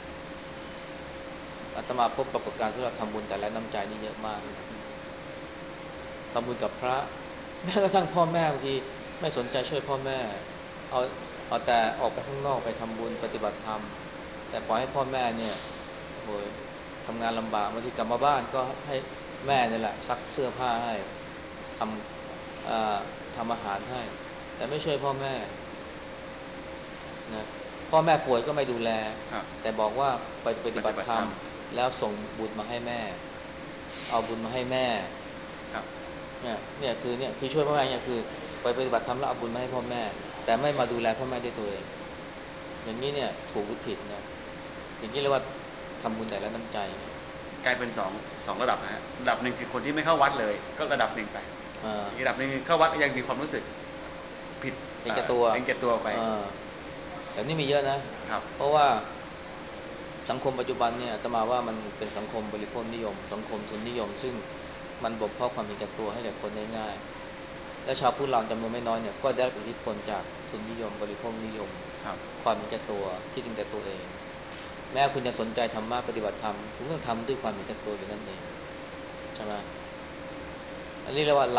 อาตมาพบปรากฏการณ์ที่เราทำบุญแต่และน้ำใจนี่เยอะมากเลยนะทำบุญกับพระแม้กระทั่งพ่อแม่บางทีไม่สนใจช่วยพ่อแม่เอาเอาแต่ออกไปข้างนอกไปทำบุญปฏิบัติธรรมแต่ปล่อยให้พ่อแม่เนี่ยโอ้ยทำงานลำบากบางทีกลับมาบ้านก็ให้แม่นี่แหละซักเสื้อผ้าให้ทำทำอาหารให้แต่ไม่ช่วยพ่อแม่นะพ่อแม่ป่วยก็ไม่ดูแลครับแต่บอกว่าไปปปฏิบัติธรรมฏิบัติธรรมแล้วส่งบุญมาให้แม่เอาบุญมาให้แม่ครับเนี่ยคือช่วยพ่อแม่เนี่ยคือไปปฏิบัติธรรมแล้วเอาบุญมาให้พ่อแม่แต่ไม่มาดูแลพ่อแม่ด้วยตัวเองอย่างนี้เนี่ยถูกหรือผิดนะอย่างนี้เรียกว่าทำบุญแต่ละน้ำใจกลายเป็นสองระดับนะฮะระดับหนึ่งคือคนที่ไม่เข้าวัดเลยก็ระดับหนึ่งไปอีกระดับหนึ่งเข้าวัดยังมีความรู้สึกผิดเห็นแก่ตัวเห็นแก่ตัวไปแบบนี้มีเยอะนะครับเพราะว่าสังคมปัจจุบันเนี่ยอาตมาว่ามันเป็นสังคมบริโภคนิยมสังคมทุนนิยมซึ่งมันบ่มเพาะความเห็นแก่ตัวให้แก่คนได้ง่ายและชาวพุทธเราจำนวนไม่น้อยเนี่ยก็ได้รับอิทธิพลจากทุนนิยมบริโภคนิยมครับความเห็นแก่ตัวคิดถึงแต่ตัวเองแม้คุณจะสนใจธรรมะปฏิบัติธรรมคุณต้องทำด้วยความเห็นแก่ตัวอยู่นั่นเองใช่ไหมอันนี้เรียกว่า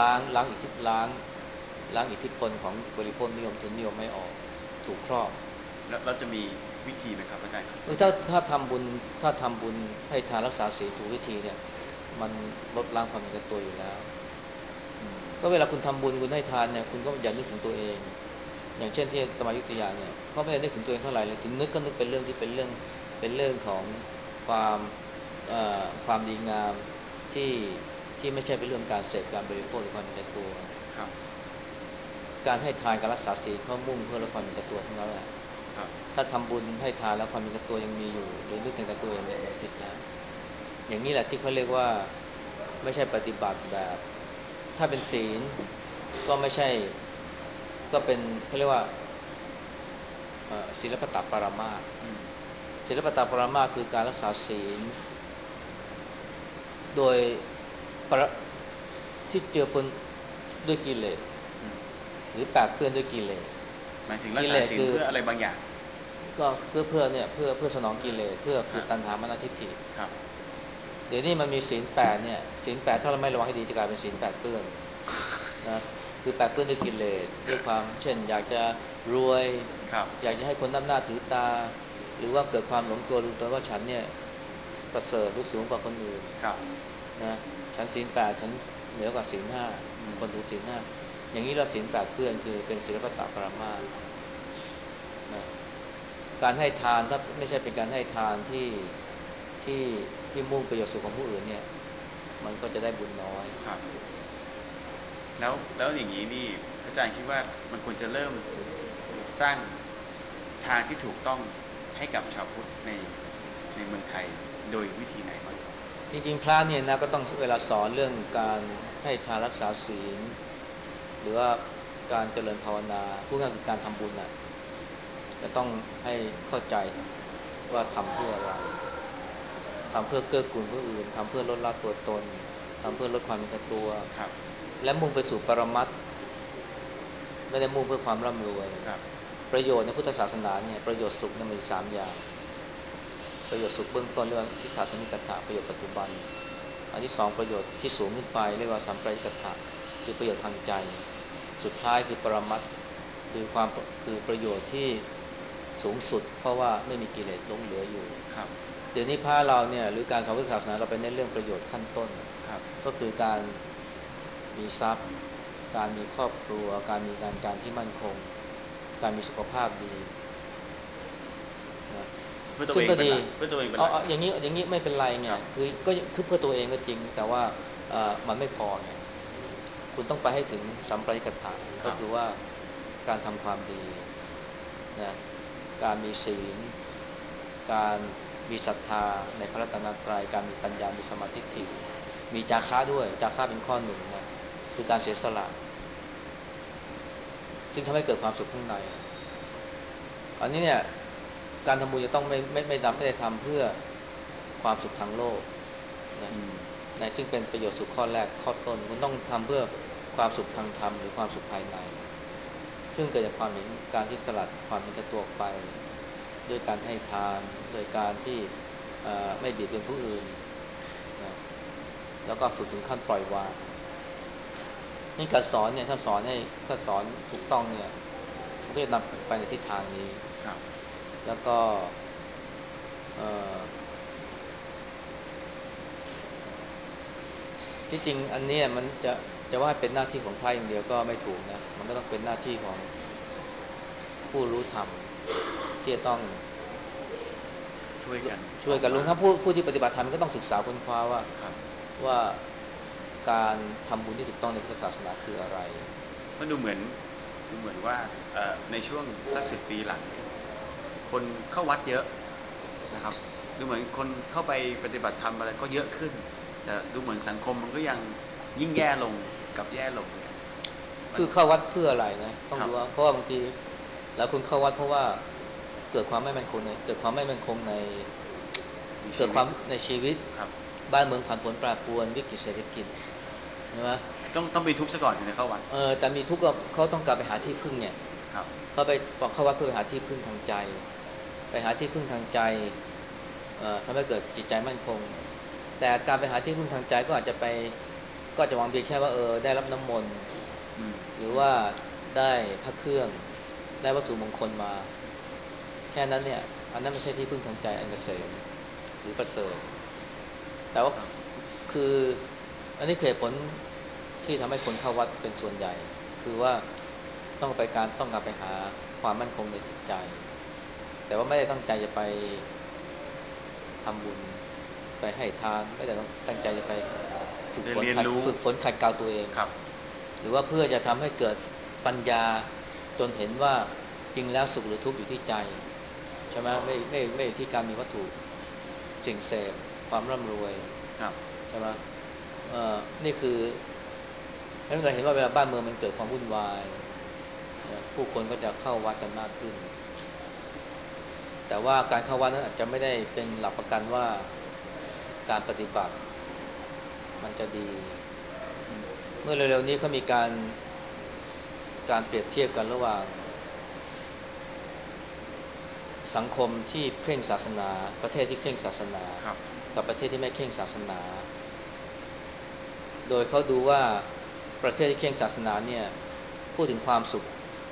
ล้างอิทธิพลของบริโภคนิยมทุนนิยมไม่ออกถูกครอบแล้วเราจะมีวิธีไหมครับอาจารย์ถ้าทำบุญให้ทานรักษาศีลถูกวิธีเนี่ยมันลดล้างความเห็นแก่ตัวอยู่แล้วก็เวลาคุณทำบุญคุณให้ทานเนี่ยคุณก็อย่านึกถึงตัวเองอย่างเช่นที่อาตมายุทธยาเนี่ยเขาไม่ได้นึกถึงตัวเองเท่าไหร่เลยถึงนึกก็นึกเป็นเรื่องที่เป็นเรื่องของความความดีงามที่ที่ไม่ใช่เป็นเรื่องการเสพการบริโภคหรือความเห็นแก่ตัวครับการให้ทานการรักษาศีลเขามุ่งเพื่อลดความเห็นแก่ตัวทั้งนั้นแหละครับถ้าทำบุญให้ทานแล้วความเห็นแก่ตัวยังมีอยู่หรือนึกถึงแต่ตัวเองเนี่ยมันผิดแล้วอย่างนี้แหละที่เขาเรียกว่าไม่ใช่ปฏิบัติแบบถ้าเป็นศีลก็ไม่ใช่ก็เป็นเขาเรียกว่าศีลปตปรามาสศีลปตปรามาสคือการรักษาศีลโดยประที่เจือปนด้วยกิเลสหรือแปดเปื้อนด้วยกิเลสหมายถึงรักกิษาศีลเลสคือเพื่ออะไรบางอย่างก็เพื่อเนี่ยเพื่อสนองกิเลสเพื่อครับขุดตัณหามานะทิฏฐิครับเดี๋ยวนี้มันมีศีลแปดเนี่ยศีลแปดถ้าเราไม่ระวังให้ดีจะกลายเป็นศีลแปดเปื้อนนะคือแปดเปื้อนด้วยกิเลสด้วยความเช่นอยากจะรวยครับอยากจะให้คนนับหน้าถือตาหรือว่าเกิดความหลงตัวรู้ตัวว่าฉันเนี่ยประเสริฐหรือสูงกว่าคนอื่นครับนะฉันศีลแปดฉันเหนือกว่าศีลห้าคนถือศีลห้าอย่างนี้เราศีลแปดเปื้อนคือเป็นศีลปตปรามาสนะการให้ทานถ้าไม่ใช่เป็นการให้ทานที่ที่มุ่งประโยชน์สุขของผู้อื่นเนี่ยมันก็จะได้บุญน้อยครับแล้วอย่างนี้นี่อาจารย์คิดว่ามันควรจะเริ่มสร้างทางที่ถูกต้องให้กับชาวพุทธในเมืองไทยโดยวิธีไหนบ้างจริงๆพระเนี่ยนะก็ต้องเวลาสอนเรื่องการให้ทานรักษาศีลหรือว่าการเจริญภาวนาพูดง่ายคือการทำบุญน่ะจะต้องให้เข้าใจว่าทำเพื่ออะไรทำเพื่อเกื้อกูลผู้อื่นทำเพื่อลดละตัวตนทำเพื่อลดความมีแก่ตัวครับและมุ่งไปสู่ปรมัตถ์ไม่ได้มุ่งเพื่อความร่ำรวยครับประโยชน์ในพุทธศาสนาเนี่ยประโยชน์สุขเนี่ยมีสามอย่างประโยชน์สุขเบื้องต้นเรียกว่าทิฏฐาสมิกถะประโยชน์ปัจจุบันอันที่สองประโยชน์ที่สูงขึ้นไปเรียกว่าสัมปรายกถะคือประโยชน์ทางใจสุดท้ายคือปรมัตถ์คือความคือประโยชน์ที่สูงสุดเพราะว่าไม่มีกิเลสหลงเหลืออยู่ครับเดี๋ยวนี้พระเราเนี่ยหรือการสอนพุทธศาสนาเราไปเน้นเรื่องประโยชน์ขั้นต้นครับก็คือการมีทรัพย์การมีครอบครัวการมีการที่มั่นคงการมีสุขภาพดีนะเพื่อตัวซึ่งก็ดีเองเป็นหลักเพื่อตัวเองเป็นหลักอย่างนี้ไม่เป็นไรคไงรับคือเพื่อตัวเองก็จริงแต่ว่ามันไม่พอไงคุณต้องไปให้ถึงสัมปรายกถะครับก็คือว่าการทำความดีนะการมีศีลการมีศรัทธาในพระรัตนตรัยการมีปัญญามีสมาธิิมีจาคะด้วยจาคะเป็นข้อหนึ่งนะคือการเสียสละซึ่งทำให้เกิดความสุขข้างในอันนี้เนี่ยการทำบุญจะต้องไม่ได้ทำเพื่อความสุขทางโลกนะซึ่งเป็นประโยชน์สุขข้อแรกข้อต้นคุณต้องทำเพื่อความสุขทางธรรมหรือความสุขภายในซึ่งเกิดจากความเห็นการที่สลัดความเห็นแก่ตัวออกไปด้วยการให้ทานโดยการที่ไม่เบียดเบียนผู้อื่นนะแล้วก็ฝึกถึงขั้นปล่อยวางนี่การสอนเนี่ยถ้าสอนถูกต้องเนี่ยมันก็จะนำไปในทิศทางนี้ครับแล้วก็เอ่อที่จริงอันเนี้ยมันจะว่าเป็นหน้าที่ของพระอย่างเดียวก็ไม่ถูกนะมันก็ต้องเป็นหน้าที่ของผู้รู้ธรรมที่จะต้องช่วยกันช่วยกันรวมทั้งผู้ที่ปฏิบัติธรรมก็ต้องศึกษาค้นคว้าว่าครับว่าการทำบุญที่ถูกต้องในพุทธศาสนาคืออะไรมันดูเหมือนว่าในช่วงสัก10 ปีหลังเนี่ยคนเข้าวัดเยอะนะครับดูเหมือนคนเข้าไปปฏิบัติธรรมอะไรก็เยอะขึ้นแต่ดูเหมือนสังคมมันก็ยังยิ่งแย่ลงกับแย่ลงเนี่ยมันคือเข้าวัดเพื่ออะไรนะต้องครับดูว่าเพราะว่าบางทีแล้วคุณเข้าวัดเพราะว่าเกิดความไม่มั่นคงในเกิดความไม่มั่นคงในมีชีวิตเกิดความในชีวิตครับบ้านเมืองผันผวนแปรปรวนวิกฤตเศรษฐกิจใช่ไหมต้องมีทุกข์ซะก่อนถึงจะเข้าวัดแต่มีทุกข์ก็เขาต้องการไปหาที่พึ่งเนี่ยครับเขาไปบอกเข้าวัดเพื่อไปหาที่พึ่งทางใจไปหาที่พึ่งทางใจทำให้เกิดจิตใจมั่นคงแต่การไปหาที่พึ่งทางใจก็อาจจะไปก็จะหวังเพียงแค่ว่าได้รับน้ำมนต์อืมหรือว่าได้พระเครื่องได้วัตถุมงคลมาแค่นั้นเนี่ยอันนั้นไม่ใช่ที่พึ่งทางใจอันเกษมหรือประเสริฐแต่ว่าครับคืออันนี้คือเหตุผลที่ทำให้คนเข้าวัดเป็นส่วนใหญ่คือว่าต้องการไปหาความมั่นคงในจิตใจแต่ว่าไม่ได้ตั้งใจจะไปทำบุญไปให้ทานไม่ได้ตั้งใจจะไปฝึกได้ฝนขัดเรียนรู้ฝึกฝนขัดเกลาตัวเองครับหรือว่าเพื่อจะทำให้เกิดปัญญาจนเห็นว่าจริงแล้วสุขหรือทุกข์อยู่ที่ใจใช่ไหมไม่อยู่ที่การมีวัตถุสิ่งเสพความร่ำรวยครับใช่ไหมนี่คือให้เราเห็นว่าเวลาบ้านเมืองมันเกิดความวุ่นวายนะผู้คนก็จะเข้าวัดกันมากขึ้นแต่ว่าการเข้าวัดนั้นอาจจะไม่ได้เป็นหลักประกันว่าการปฏิบัติมันจะดีเมื่อเร็วๆนี้เขามีการเปรียบเทียบกันระหว่างสังคมที่เคร่งศาสนาประเทศที่เคร่งศาสนาครับกับประเทศที่ไม่เคร่งศาสนาโดยเขาดูว่าประเทศที่เคร่งศาสนาเนี่ยพูดถึงความสุข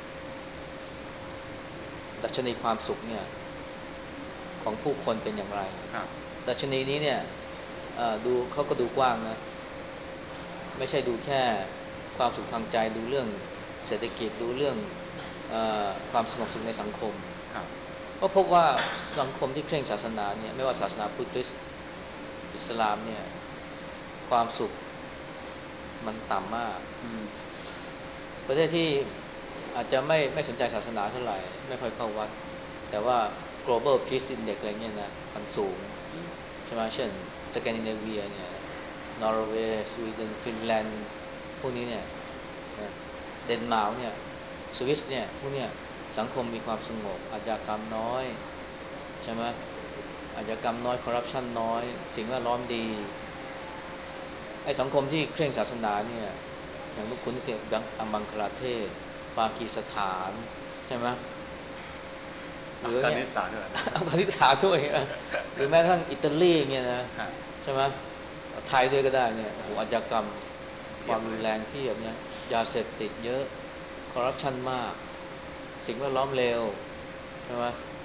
ดัชนีความสุขเนี่ยของผู้คนเป็นอย่างไรครับดัชนีนี้เนี่ยดูเขาก็ดูกว้างนะไม่ใช่ดูแค่ความสุขทางใจดูเรื่องเศรษฐกิจดูเรื่องความสงบสุขในสังคมครับก็พบว่าสังคมที่เคร่งศาสนาเนี่ยไม่ว่าศาสนาพุทธคริสต์อิสลามเนี่ยความสุขมันต่ำมากอืมประเทศที่อาจจะไม่สนใจศาสนาเท่าไหร่ไม่ค่อยเข้าวัดแต่ว่า global peace index อะไรเงี้ยนะมันสูงใช่ไหมเช่นสแกนดิเนเวียเนี่ยนอร์เวย์สวีเดนฟินแลนด์พวกนี้เนี่ยนะเดนมาร์กเนี่ยสวิสเนี่ยพวกเนี้ยสังคมมีความสงบอาชญากรรมน้อยใช่ไหมอาชญากรรมน้อยคอร์รัปชันน้อยสิ่งแวดล้อมดีไอ้สังคมที่เคร่งศาสนาเนี่ยอย่างลูกคุณที่เทศบังคลาเทศปากีสถานใช่ไหมหรือเนี่ยอัฟกานิสถานด้วยนะอัฟกานิสถานด้วยหรือแม้กระทั่งอิตาลีเนี่ยนะฮะใช่ไหมไทยด้วยก็ได้เนี่ยโอ้โหอาชญากรรมคเพียบเลยวามรุนแรงเพียบเนี่ยยาเสพติดเยอะคอร์รัปชันมากสิ่งแวดล้อมเลวใช่ไหม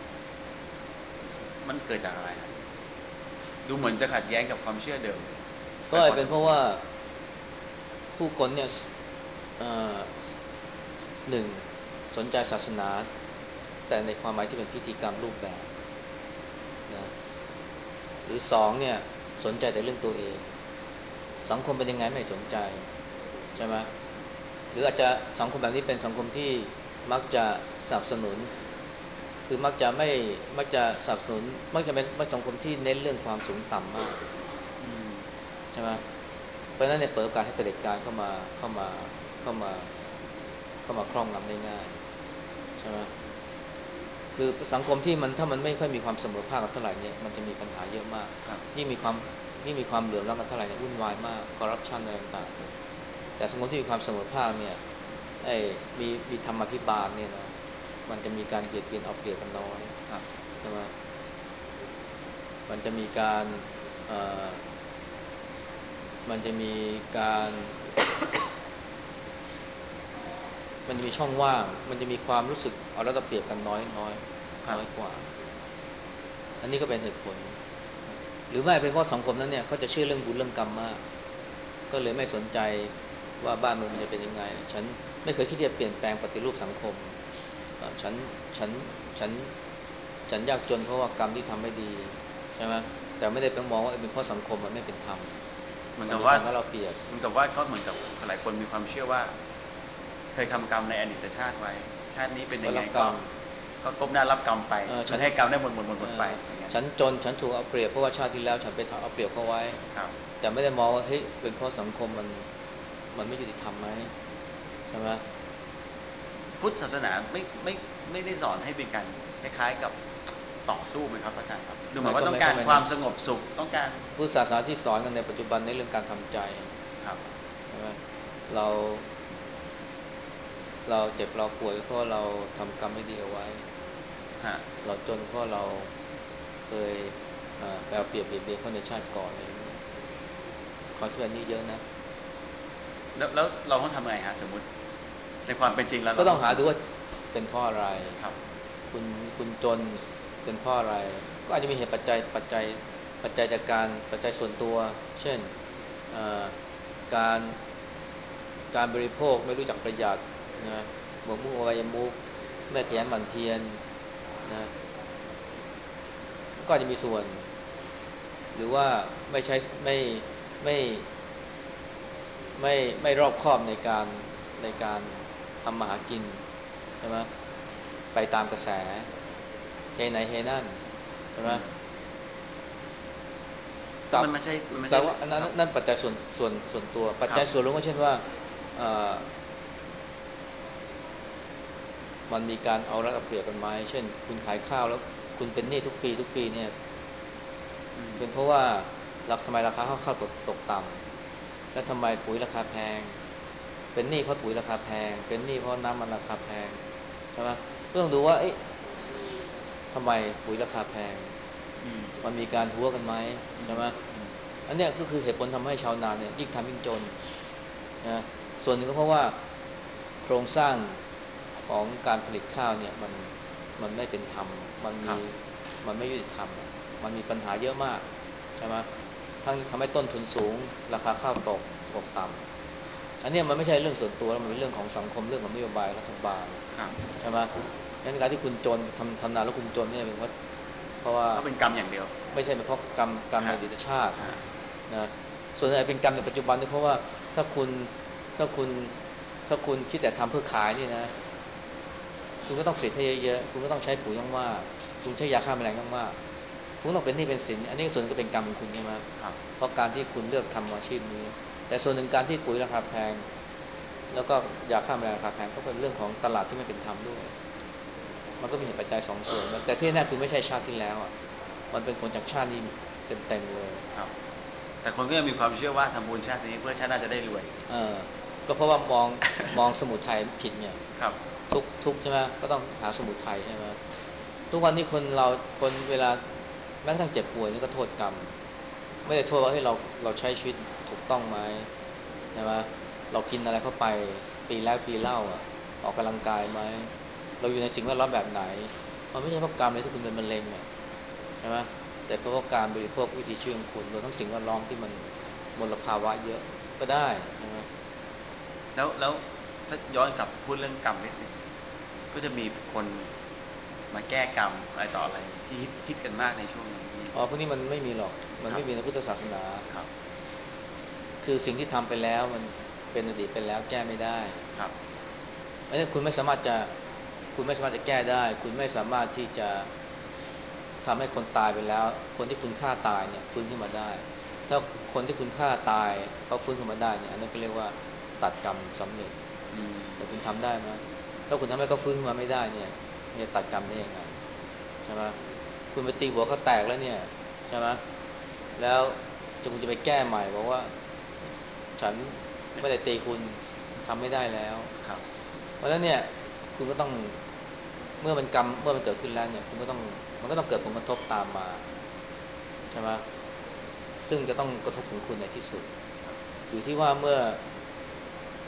มันเกิดจากอะไรครับดูเหมือนจะขัดแย้งกับความเชื่อเดิมไปก็อาจพอสมควรเป็นเพราะว่าผู้คนเนี่ยเอ่อหนึ่งสนใจศาสนาแต่ในความหมายที่เป็นพิธีกรรมรูปแบบนะหรือสองเนี่ยสนใจแต่เรื่องตัวเองสังคมเป็นยังไงไม่สนใจใช่ไหมหรืออาจจะสังคมแบบนี้เป็นสังคมที่มักจะสนับสนุนคือมักจะสนับสนุนมักจะเป็นสังคมที่เน้นเรื่องความสูงต่ำมากอืมใช่ไหมเพราะฉะนั้นเนี่ยเปิดโอกาสให้เผด็จการเข้ามาเข้ามาครอบงำได้ง่ายใช่ไหมคือสังคมที่มันถ้ามันไม่ค่อยมีความเสมอภาคกันเท่าไหร่เนี่ยมันจะมีปัญหาเยอะมากครับยิ่งมีความยิ่งมีความเหลื่อมล้ำกันเท่าไหร่เนี่ยวุ่นวายมากคอร์รัปชันอะไรต่างๆแต่สังคมที่มีความเสมอภาคเนี่ยไอ้มีธรรมาภิบาลเนี่ยนะมันจะมีการเบียดเบียนเอาเปรียบกันน้อยครับใช่ไหมมันจะมีการเอ่อมันจะมีการมันจะมีช่องว่างมันจะมีความรู้สึกเอารัดเอาเปรียบกันครับน้อยกว่าอันนี้ก็เป็นเหตุผลหรือไม่เป็นเพราะสังคมนั้นเนี่ยเขาจะเชื่อเรื่องบุญเรื่องกรรมมากก็เลยไม่สนใจว่าบ้านเมืองมันจะเป็นยังไงฉันไม่เคยคิดที่จะเปลี่ยนแปลงปฏิรูปสังคมฉันฉันฉันฉันยากจนเพราะว่ากรรมที่ทำไม่ดีใช่ไหมแต่ไม่ได้ไปมองว่าเป็นเพราะสังคมมันไม่เป็นธรรมเหมือนกับว่ามันจะทำให้เราเปรียบเหมือนกับว่าก็เหมือนกับหลายคนมีความเชื่อว่าเคยทำกรรมในอดีตชาติไว้ชาตินี้เป็นยังไงก็ก็รับกรรมก็ก้มหน้ารับกรรมไปเพื่ฉันอให้กรรมได้หมดไปอย่างเงี้ยฉันจนฉันถูกเอาเปรียบเพราะว่าชาติที่แล้วฉันไปเอาเปรียบเขาไว้ครับแต่ไม่ได้มองว่าเฮ้ยเป็นเพราะสังคมมันไม่ยุติธรรมไหมใช่ไหมพุทธศาสนาไม่ได้สอนให้เป็นการคล้ายๆกับต่อสู้ไหมครับอาจารย์ครับดูเหมือนว่าต้องการความสงบสุขต้องการพุทธศาสนาที่สอนกันในปัจจุบันในเรื่องการทำใจครับใช่ไหมเราเราเจ็บเราป่วยเพราะเราทำกรรมไม่ดีเอาไว้ฮะเราจนเพราะเราเคยไปเอาเปรียบเบียดเบียนเขาในชาติก่อนอะไรอย่างนี้ความคิดแบบนี้เยอะนะแล้วเราต้องทำไงฮะสมมุติในความเป็นจริงแล้วก็เราต้องทต้องหาดูว่าเป็นเพราะอะไรำครับคุณคุณจนเป็นเพราะอะไรก็อาจจะมีเหตุปัจจัยจากการปัจจัยส่วนตัวเช่นเอ่อการการบริโภคไม่รู้จักประหยัดนะหมกมุ่งอบายมุขไม่ขยันหมั่นเพียรนะก็อาจจะมีส่วนหรือว่าไม่ใช้ไม่ไม่ไม่รอบคอบในการทำมาหากินใช่ไหมไปตามกระแสเฮไหนเฮนั่นใช่ไหม กับก็มันไม่ใช่แต่ว่าอันครับนั้นปัจจัยส่วนตัวปัจครับจัยส่วนรวมก็เช่นว่าเอ่อมันมีการเอารัดเอาเปรียบกันไหมเช่นคุณขายข้าวแล้วคุณเป็นหนี้ทุกปีเนี่ยอืมเป็นเพราะว่าทำไมราคาข้าวตกต่ำและทำไมปุ๋ยราคาแพงเป็นหนี้เพราะปุ๋ยราคาแพงเป็นหนี้เพราะน้ำมันราคาแพงใช่ไหมก็ต้องดูว่าเอ๊ะทำไมปุ๋ยราคาแพงอืมมันมีการหัวกันไหมอืมใช่ไหมอืมอันเนี้ยก็คือเหตุผลทำให้ชาวนาเนี่ยยิ่งทำยิ่งจน นะส่วนหนึ่งก็เพราะว่าโครงสร้างของการผลิตข้าวเนี่ยมันไม่เป็นธรรมมันมีครับมันไม่ยุติธรรมมันมีปัญหาเยอะมากใช่ไหมทั้งทำให้ต้นทุนสูงราคาข้าวตกต่ำอันนี้มันไม่ใช่เรื่องส่วนตัวมันเป็นเรื่องของสังคมเรื่องของนโยบายรัฐบาลครับใช่ไหมงั้นการที่คุณจนทำนาแล้วคุณจนเนี่ยเป็นเพราะว่าก็เป็นกรรมอย่างเดียวไม่ใช่เป็นเพราะกรรมในฮะอดีตชาติฮะนะส่วนใหญ่เป็นกรรมในปัจจุบันด้วยเพราะว่าถ้าคุณถ้าคุณถ้าคุณคิดแต่ทำเพื่อขายนี่นะคุณก็ต้องผลิตให้เยอะๆคุณก็ต้องใช้ปุ๋ยมากๆคุณใช้ยาฆ่าแมลงมากๆคุณต้องเป็นหนี้เป็นสินอันนี้ส่วนนึงก็เป็นกรรมของคุณใช่ไหมครับเพราะการที่คุณเลือกทำอาชีพนี้แต่ส่วนหนึ่งการที่ปุ๋ยราคาแพงแล้วก็ยาฆ่าแมลงราคาแพงก็เป็นเรื่องของตลาดที่ไม่เป็นธรรมด้วยมันก็มีเหตุปัจจัยสองส่วนแต่ที่แน่คือไม่ใช่ชาติที่แล้วอ่ะมันเป็นผลจากชาตินี้เต็มๆเลยครับแต่คนก็ยังมีความเชื่อว่าทำบุญชาตินี้เพื่อชาติหน้าจะได้รวยเออก็เพราะว่ามองสมุทัยผิดเนี่ยครับทุกใช่ไหมก็ต้องหาสมุทัยใช่ไหมทุกวันนี้คนเวลาแม้กระทั่งเจ็บป่วยนี่ก็โทษกรรมไม่ได้โทษว่าเฮ้ยเราใช้ชีวิตถูกต้องไหมใช่ไหมเรากินอะไรเข้าไปปีแล้วปีเล่าอ่ะออกกำลังกายไหมเราอยู่ในสิ่งแวดล้อมแบบไหนมันไม่ใช่เพราะกรรมเลยที่คุณเป็นมะเร็งอ่ะใช่ไหมแต่เพราะว่าการบริโภควิถีชีวิตของคุณรวมทั้งสิ่งแวดล้อมที่มันมลภาวะเยอะก็ได้ใช่ไหมแล้วถ้าย้อนกลับพูดเรื่องกรรมนิดหนึ่งก็จะมีคนมาแก้กรรมอะไรต่ออะไรที่ฮิตกันมากในช่วงนี้อ๋อพวกนี้มันไม่มีหรอกมันครับไม่มีในพุทธศาสนาครับคือสิ่งที่ทำไปแล้วมันเป็นอดีตไปแล้วแก้ไม่ได้ครับเพราะฉะนั้นคุณไม่สามารถจะแก้ได้คุณไม่สามารถที่จะทำให้คนตายไปแล้วคนที่คุณฆ่าตายเนี่ยฟื้นขึ้นมาได้ถ้าคนที่คุณฆ่าตายเขาฟื้นขึ้นมาได้เนี่ยอันนั้นก็เรียกว่าตัดกรรมสำเร็จอืมแต่คุณทำได้ไหมถ้าคุณทำให้เขาฟื้นขึ้นมาไม่ได้เนี่ยมันจะตัดกรรมได้ยังไงใช่ไหมคุณไปตีหัวเขาแตกแล้วเนี่ยใช่ไหมแล้วคุณจะไปแก้ใหม่บอกว่า ฉันไม่ได้ตีคุณทำไม่ได้แล้วครับเพราะฉะนั้นเนี่ยคุณก็ต้องเมื่อมันเกิดขึ้นแล้วเนี่ยคุณก็ต้องมันก็ต้องเกิดผลกระทบตามมาใช่ไหมซึ่งจะต้องกระทบถึงคุณในที่สุดอยู่ที่ว่า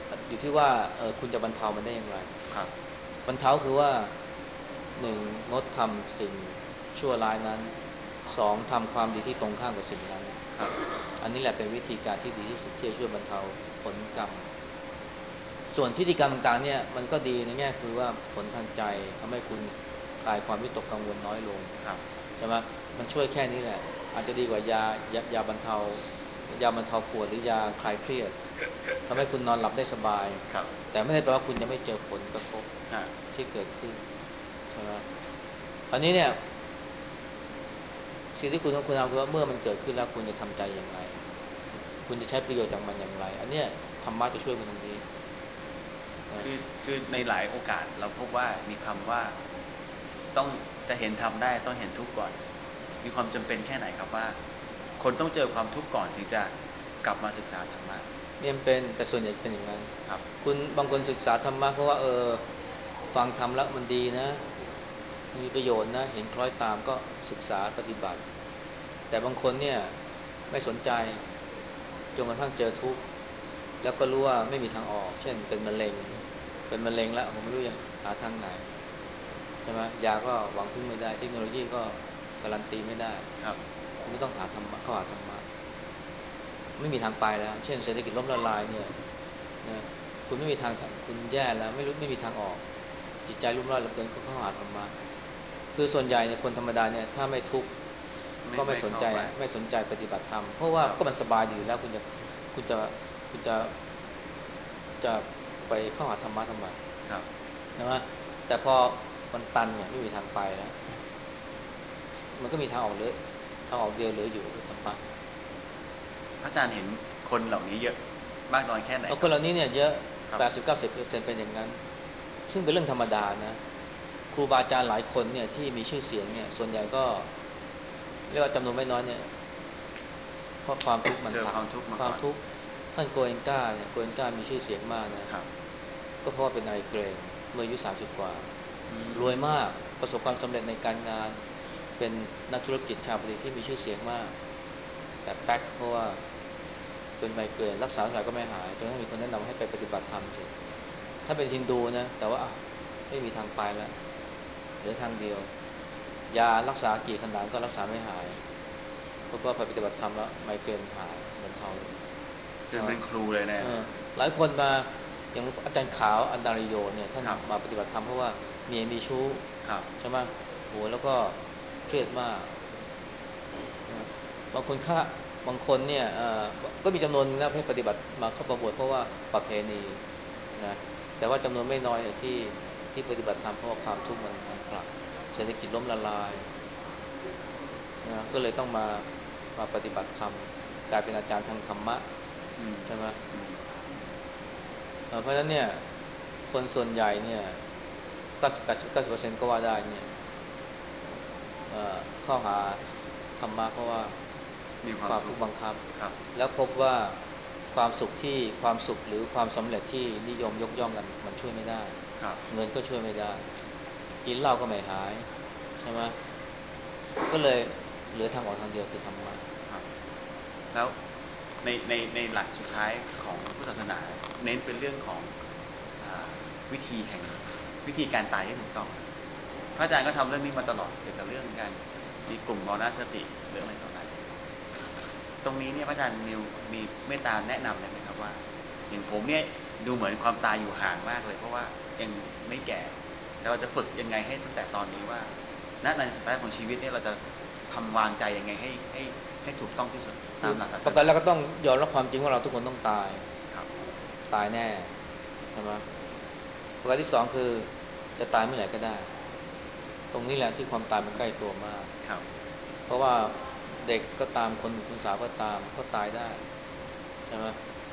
อยู่ที่ว่าคุณจะบรรเทามันได้อย่างไรครับบรรเทาคือว่าหนึ่งงดทำสิ่งชั่วร้ายนั้นสองทำความดีที่ตรงข้ามกับสิ่งนั้นครับอันนี้แหละเป็นวิธีการที่ดีที่สุดที่จะช่วยบรรเทาผลกรรมส่วนพิธีกรรมต่างๆเนี่ยมันก็ดีในแง่คือว่าผลทางใจทำให้คุณคลายความวิตกกังวลน้อยลงครับใช่ไหมมันช่วยแค่นี้แหละอาจจะดีกว่ายาบรรเทายาบรรเทาปวดหรือยาคลายเครียดทำให้คุณนอนหลับได้สบายครับแต่ไม่ได้แปลว่าคุณจะไม่เจอผลกระทบอ่าที่เกิดขึ้นใช่ไหมตอนนี้เนี่ยสิ่งที่คุณต้องคุณทำคือว่าเมื่อมันเกิดขึ้นแล้วคุณจะทำใจอย่างไรคุณจะใช้ประโยชน์จากมันอย่างไรอันเนี้ยธรรมะจะช่วยคุณตรงนี้นะคือในหลายโอกาสเราพบว่ามีคำว่าต้องจะเห็นทำได้ต้องเห็นทุกข์ก่อนมีความจำเป็นแค่ไหนครับว่าคนต้องเจอความทุกข์ก่อนถึงจะกลับมาศึกษาธรรมะเนี่ยเป็นแต่ส่วนใหญ่เป็นอย่างนั้นครับคุณบางคนศึกษาธรรมะเพราะว่าฟังธรรมแล้วมันดีนะมีประโยชน์นะเห็นคล้อยตามก็ศึกษาปฏิบัติแต่บางคนเนี่ยไม่สนใจจนกระทั่งเจอทุกข์แล้วก็รู้ว่าไม่มีทางออกเช่นเป็นมะเร็งแล้วผมไม่รู้จะหาทางไหนใช่ไหมยาก็หวังพึ่งไม่ได้เทคโนโลยีก็การันตีไม่ได้ครับคุณก็ต้องหาธรรมะเข้าหาธรรมะไม่มีทางไปแล้วเช่นเศรษฐกิจล่มละลายเนี่ยนะคุณไม่มีทางคุณแย่แล้วไม่มีทางออกจิตใจรุ่มร่อยเหลือเกินก็เข้าหาธรรมะคือส่วนใหญ่เนี่ยคนธรรมดาเนี่ยถ้าไม่ทุกข์ก็ไม่สนใจไม่เข้าไปไม่สนใจปฏิบัติธรรมเพราะว่าครับก็มันสบายดีอยู่แล้วคุณจะคุณจะไปเข้าหาธรรมะทำไมครับนะแต่พอมันตันเนี่ยไม่มีทางไปแล้วมันก็มีทางออกเหลือทางออกเดียวเหลืออยู่คือธรรมะพระอาจารย์เห็นคนเหล่านี้เยอะมากน้อยแค่ไหนครับเอาคนเหล่านี้เนี่ยเยอะครับ 80-90%เป็นอย่างนั้นซึ่งเป็นเรื่องธรรมดานะครูบาอาจารย์หลายคนเนี่ยที่มีชื่อเสียงเนี่ยส่วนใหญ่ก็เรียกว่าจำนวนไม่น้อยเนี่ยเพราะความทุกข์มันผลักเจอความทุกข์มาก่อนความทุกข์ท่านโกเอนกาเนี่ยโกเอนกามีชื่อเสียงมากนะครับก็เพราะว่าเป็นนายเกรนเมื่ออายุ30กว่าอืรวยมมากประสบความสำเร็จในการงานเป็นนักธุรกิจชาวประเทศที่มีชื่อเสียงมากแต่แป๊กเพราะว่าเป็นไมเกรนรักษาเท่าไหร่ก็ไม่หายจนต้องมีคนแนะนำให้ไปปฏิบัติธรรมสิถ้าเป็นฮินดูนะแต่ว่าไม่มีทางไปแล้วเหลือทางเดียวยารักษากี่ขนาดก็รักษาไม่หายเพราะว่าไปปฏิบัติธรรมแล้วไมเกรนหายบรรเทาลงจนเป็นครูเลยนะเออหลายคนมาอย่างอาจารย์ขาวอันดารโยเนี่ยท่านครับมาปฏิบัติธรรมเพราะว่าเมียมีชู้ครับใช่ไหมโหแล้วก็เครียดมากนะบางคนค่าบางคนเนี่ยก็มีจำนวนนะที่ปฏิบัติมาเข้าประบวชเพราะว่าประเพณีนะแต่ว่าจำนวนไม่น้อยเนี่ยที่ปฏิบัติธรรมเพราะว่าความทุกข์มันผลักเศรษฐกิจล้มละลายนะก็เลยต้องมาปฏิบัติธรรมกลายเป็นอาจารย์ทางธรรมะอืมใช่ไหมอืมเพราะฉะนั้นเนี่ยคนส่วนใหญ่เนี่ย90%ก็ว่าได้เนี่ยเข้าหาธรรมะเพราะว่ามีคความวามทุกข์ทุกข์บังคับครับแล้วพบว่าความสุขหรือความสำเร็จที่นิยมยกย่องกันมันช่วยไม่ได้ครับเงินก็ช่วยไม่ได้กินเหล้าก็ไม่หายใช่ไหมก็เลยเหลือทางออกทางเดียวคือธรรมะครับแล้วในหลักสุดท้ายของพุทธศาสนาเน้นเป็นเรื่องของอาวิธีแห่งวิธีการตายที่ถูกต้องพระอาจารย์ก็ทำเรื่องนี้มาตลอดเกี่ยวกับเรื่องการมีกลุ่มมรณสติเรื่องอะไรต่ออะไรตรงนี้เนี่ยพระอาจารย์มีเมตตาแนะนำได้ไหมครับว่าอย่างผมเนี่ยดูเหมือนความตายอยู่ห่างมากเลยเพราะว่ายังไม่แก่แต่เราจะฝึกยังไงให้ตั้งแต่ตอนนี้ว่าณในสุดท้ายของชีวิตเนี่ยเราจะทำวางใจยังไงให้ถูกต้องที่สุดคือตามหลักศาประกันสนาแล้วก็ต้องยอมรับความจริงว่าเราทุกคนต้องตายครับตายแน่ใช่ไหมประการที่สองคือจะตายเมื่อไหร่ก็ได้ตรงนี้แหละที่ความตายมันใกล้ตัวมากครับเพราะว่าเด็กก็ตามคนหนุ่มคนสาวก็ตามก็ตายได้ใช่ไหม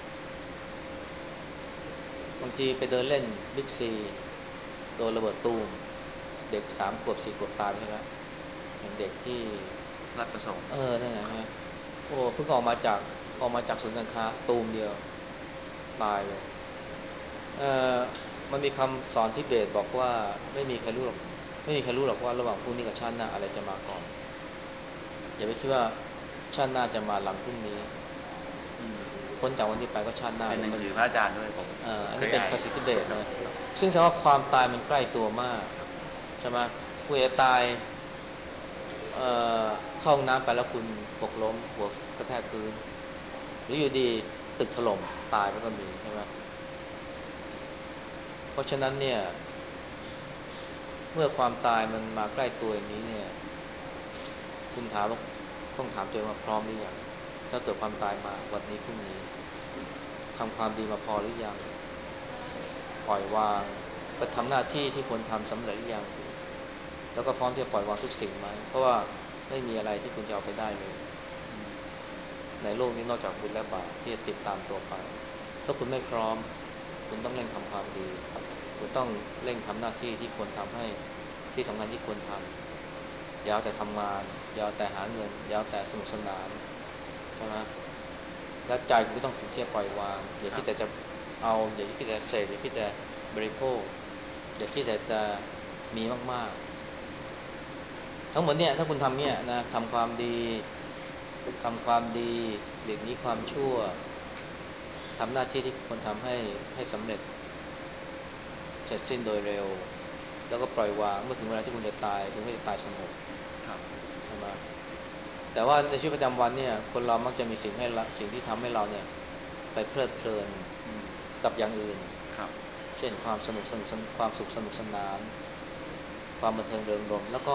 บางทีไปเดินเล่นบิ๊กซีโดนระเบิดตูมเด็ก3 ขวบ 4 ขวบตายไปแล้วอย่างเด็กที่รัฐประสงค์นั่นแหละครับฮะโอ้เพิ่งออกมาจากศูนย์การค้าตูมเดียวตายเลยเออมันมีคำสอนทิเบตบอกว่าไม่มีใครรู้หรอกไม่มีใครรู้หรอกว่าระหว่างพรุ่งนี้กับชาติหน้าอะไรจะมาก่อนอย่าไปคิดว่าชาติหน้าจะมาหลังพรุ่งนี้อืมพ้นจากวันนี้ไปก็ชาติหน้าเป็นหนังเลยก็มีสือพระอาจารย์ด้วยผมอันนี้เป็นเคยอ่าน classic debate ครับนะครับซึ่งแสดงว่าความตายมันใกล้ตัวมากใช่ไหมคุณจะตายเอ่เข้าห้องน้ำไปแล้วคุณหกล้มหัวกระแทกพื้นหรืออยู่ดีตึกถล่มตายไปก็มีใช่ไหมเพราะฉะนั้นเนี่ยเมื่อความตายมันมาใกล้ตัวอย่างนี้เนี่ยคุณถามว่าต้องถามตัวเองว่าพร้อมหรือยังถ้าเกิดความตายมาวันนี้พรุ่งนี้ทำความดีมาพอหรือยังปล่อยวางไปทำหน้าที่ที่ควรทำสำเร็จหรือยังแล้วก็พร้อมที่จะปล่อยวางทุกสิ่งไหมเพราะว่าไม่มีอะไรที่คุณจะเอาไปได้เลยในโลกนี้นอกจากบุญและบาปที่จะติดตามตัวไปถ้าคุณไม่พร้อมคุณต้องเร่งทำความดีคุณต้องเร่งทำหน้าที่ที่ควรทำให้ที่สำคัญที่ควรทำอย่าเอาแต่ทำงานอย่าเอาแต่หาเงินอย่าเอาแต่สนุกสนานใช่ไหมและใจคุณก็ต้องฝึกที่จะปล่อยวางอย่าคิดแต่จะเอาอย่าคิดแต่เสพอย่าคิดแต่บริโภคอย่าคิดแต่จะมีมากๆทั้งหมดเนี่ยถ้าคุณทำเนี่ยนะทำความดีทำความดีหลีกหนีความชั่วทำหน้าที่ที่ควรทำให้สำเร็จเสร็จสิ้นโดยเร็วแล้วก็ปล่อยวางเมื่อถึงเวลาที่คุณจะตายคุณก็จะตายสงบครับใช่ไหมแต่ว่าในชีวิตประจำวันเนี่ยคนเรามักจะมีสิ่งที่ทำให้เราเนี่ยไปเพลิดเพลินอืมกับอย่างอื่นครับเช่นความสุขสนุกสนานความบันเทิงเริงรมย์แล้วก็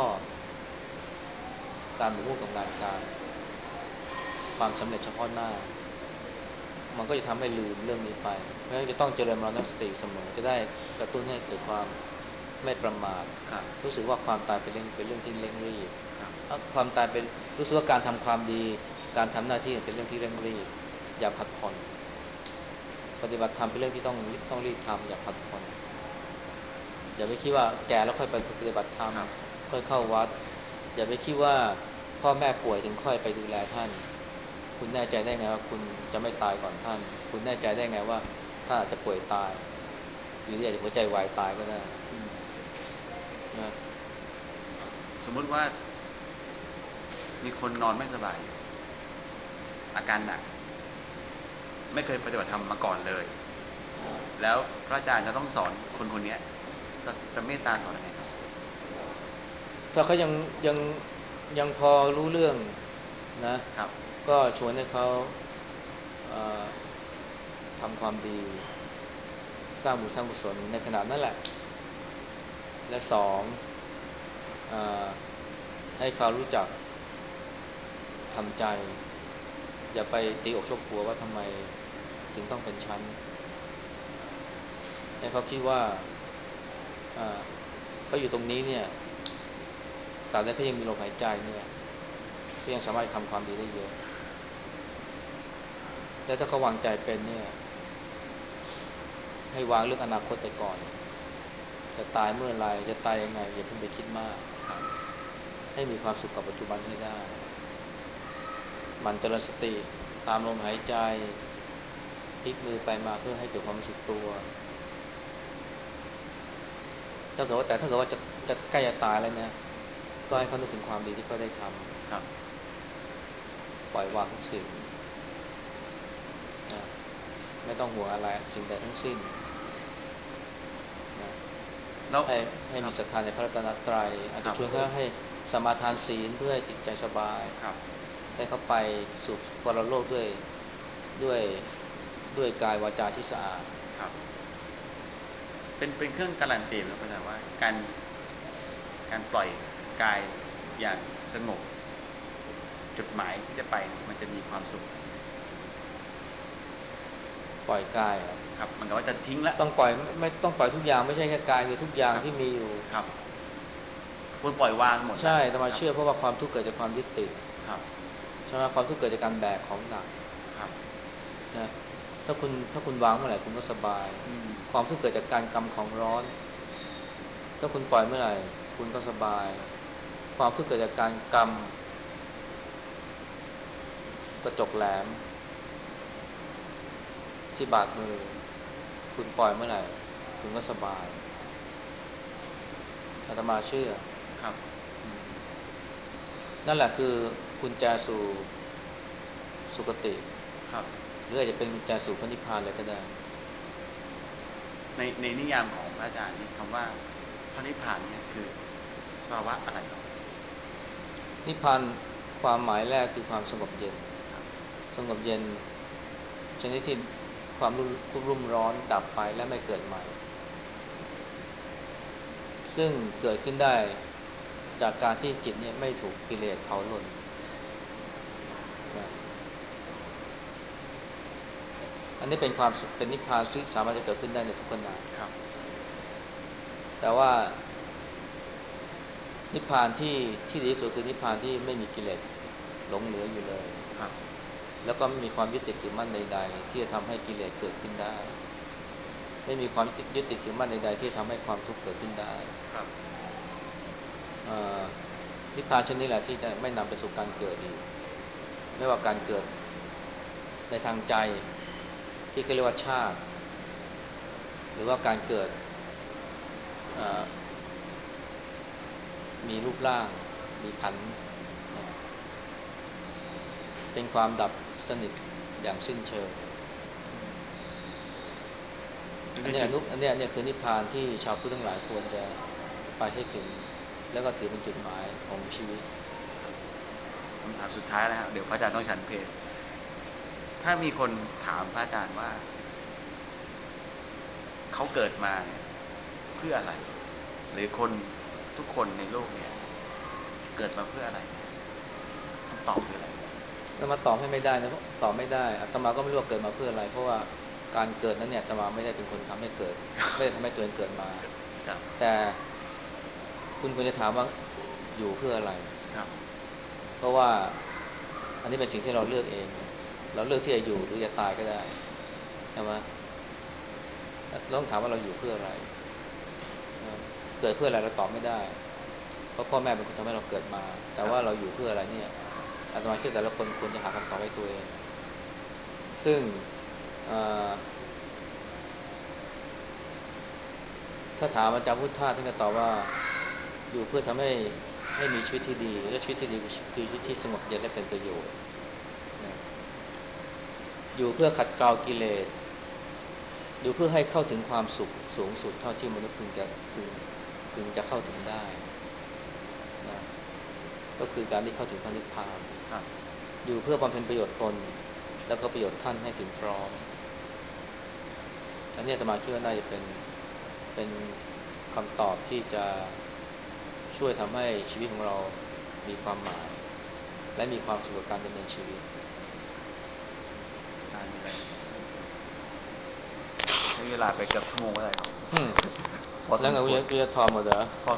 การหมกมุ่นกับงานการความสำเร็จเฉพาะหน้ามันก็จะทำให้ลืมเรื่องนี้ไปเพราะฉะนั้นจะต้องเจริญมรณสติเสมอจะได้กระตุ้นให้เกิดความไม่ประมาทครับรู้สึกว่าความตายเป็นเรื่องที่เร่งรีบครับความตายเป็นรู้สึกว่าการทำความดีการทำหน้าที่เป็นเรื่องที่เร่งรีบอย่าผัดผ่อนปฏิบัติธรรมเป็นเรื่องที่ต้องรีบทำอย่าผัดผ่อนอย่าไปคิดว่าแก่แล้วค่อยไปปฏิบัติธรรมครับค่อยเข้าวัดอย่าไปคิดว่าพ่อแม่ป่วยถึงค่อยไปดูแลท่านคุณแน่ใจได้ไงว่าคุณจะไม่ตายก่อนท่านคุณแน่ใจได้ไงว่าท่านอาจจะป่วยตายหรืออาจจะหัวใจวายตายก็ได้อืมนะสมมุติว่ามีคนนอนไม่สบายอยู่อาการหนักไม่เคยปฏิบัติธรรมมาก่อนเลยแล้วพระอาจารย์จะต้องสอนคนคนนี้จะเมตตาสอนยังไงครับถ้าเขายังพอรู้เรื่องนะครับก็ชวนให้เขาเอ่อทำความดีสร้างบุญสร้างกุศลในขณะนั้นแหละและสองเอ่อให้เขารู้จักทำใจอย่าไปตีอกชกหัวว่าทำไมถึงต้องเป็นชั้นให้เขาคิดว่าเอ่อเขาอยู่ตรงนี้เนี่ยตราบใดเขายังมีลมหายใจเนี่ยเขายังสามารถทำความดีได้เยอะและถ้าเขาวางใจเป็นเนี่ยให้วางเรื่องอนาคตไปก่อนจะตายเมื่อไรจะตายยังไงอย่าเพิ่งไปคิดมากครับให้มีความสุขกับปัจจุบันให้ได้มันเจริญสติตามลมหายใจพลิกมือไปมาเพื่อให้เกิดความรู้สึกตัวถ้าเกิดว่าจะใกล้จะตายแล้วเนี่ยก็ให้เขานึกถึงความดีที่เขาได้ทครับำปล่อยวางทุกสิ่งนะไม่ต้องห่วงอะไรสิ่งใดทั้งสิ้นนะแล้วให้ครับมีศรัทธาในพระรัตนตรัยอาจครับจะชวนเขาให้สมาทานศีลเพื่อให้จิตใจสบายครับให้เขาไปสู่ปรโลกด้วยด้วยกายวาจาที่สะอาดครับเป็นเครื่องการันตีนะพระอาจารย์ว่าการปล่อยกายอย่างสงบจุดหมายที่จะไปมันจะมีความสุขปล่อยกายเหรอครับมันก็ว่าจะทิ้งละต้องปล่อยไม่ต้องปล่อยทุกอย่างไม่ใช่แค่กายคือทุกอย่างครับที่มีอยู่ครับคุณปล่อยวางหมดละใช่แต่มาครับเชื่อเพราะว่าความทุกข์เกิดจากความยึดติดครับใช่ไหมความทุกข์เกิดจากการแบกของหนักครับนะถ้าคุณวางเมื่อไหร่คุณก็สบายอืมความทุกข์เกิดจากการกำของร้อนถ้าคุณปล่อยเมื่อไหร่คุณก็สบายความทุกข์เกิดจากการกำกระจกแหลมที่บาดมือคุณปล่อยเมื่อไหร่คุณก็สบายอาตมาเชื่อครับอืมนั่นแหละคือกุญแจสู่สุคติครับหรืออาจจะเป็นกุญแจสู่พระนิพพานเลยก็ได้ในนิยามของพระอาจารย์นี่คำว่าพระนิพพานเนี่ยคือสภาวะอะไรครับนิพพานความหมายแรกคือความสงบเย็นสงบเย็นชนิดที่ความรุ่มร้อนดับไปและไม่เกิดใหม่ซึ่งเกิดขึ้นได้จากการที่จิตเนี่ยไม่ถูกกิเลสเผาลนนะอันนี้เป็นความเป็นนิพพานซึ่งสามารถจะเกิดขึ้นได้ในทุกขณะครับแต่ว่านิพพานที่ดีที่สุดคือนิพพานที่ไม่มีกิเลสหลงเหลืออยู่เลยครับแล้วก็ไม่มีความยึดติดถือมั่นใดๆที่จะทำให้กิเลสเกิดขึ้นได้ไม่มีความยึดติดถือมั่นใดๆที่จะทำให้ความทุกข์เกิดขึ้นได้ครับนิพพานชนิดนี้แหละที่จะไม่นำไปสู่การเกิดอีกไม่ว่าการเกิดในทางใจที่เขาเรียกว่าชาติหรือว่าการเกิดมีรูปร่างมีขันธ์เป็นความดับสนิทอย่างสิ้นเชิงอันนี้คือนิพพานที่ชาวพุทธทั้งหลายควรจะไปให้ถึงแล้วก็ถือเป็นจุดหมายของชีวิตคำถามสุดท้ายแล้วครับเดี๋ยวพระอาจารย์ต้องฉันเพลถ้ามีคนถามพระอาจารย์ว่าเขาเกิดมาเนี่ยเพื่ออะไรหรือคนทุกคนในโลกเนี่ยเกิดมาเพื่ออะไรคำตอบคืออะไรแล้วมาตอบให้ไม่ได้นะตอบไม่ได้อาตมาก็ไม่รู้ว่าเกิดมาเพื่ออะไรเพราะว่าการเกิดนั้นเนี่ยอาตมาไม่ได้เป็นคนทำให้เกิดไม่ได้ทำให้ตัวเองเกิดมาครับแต่คุณควรจะถามว่าอยู่เพื่ออะไรครับเพราะว่าอันนี้เป็นสิ่งที่เราเลือกเองเราเลือกที่จะอยู่หรือจะตายก็ได้ใช่ไหมเราต้องถามว่าเราอยู่เพื่ออะไรเกิดเพื่ออะไรเราตอบไม่ได้เพราะพ่อแม่เป็นคนทำให้เราเกิดมาแต่ครับว่าเราอยู่เพื่ออะไรเนี่ยอาตมาคิดแต่ละคนควรจะหาคำตอบให้ตัวเองซึ่งถ้าถามอาจารย์พุทธาท่านก็ตอบว่าอยู่เพื่อทำให้มีชีวิตที่ดีและชีวิตที่ดีคือชีวิตที่สงบเย็นและเป็นประโยชน์นะอยู่เพื่อขัดเกลากิเลสอยู่เพื่อให้เข้าถึงความสุขสูงสุดเท่าที่มนุษย์พึงจะเข้าถึงได้นะก็คือการที่เข้าถึงพระนิพพานครับอยู่เพื่อบำเพ็ญประโยชน์ตนแล้วก็ประโยชน์ท่านให้ถึงพร้อมอันนี้อาตมาคิดว่าน่าจะเป็นคำตอบที่จะช่วยทำให้ชีวิตของเรามีความหมายและมีความสุขกับการดำเนินชีวิตอาจารย์มีอะไรใช้เวลาไปเกือบชั่วโมงแล้วครับอืมพอสแล้วไงมควรวิทยาทอมเหรอพอ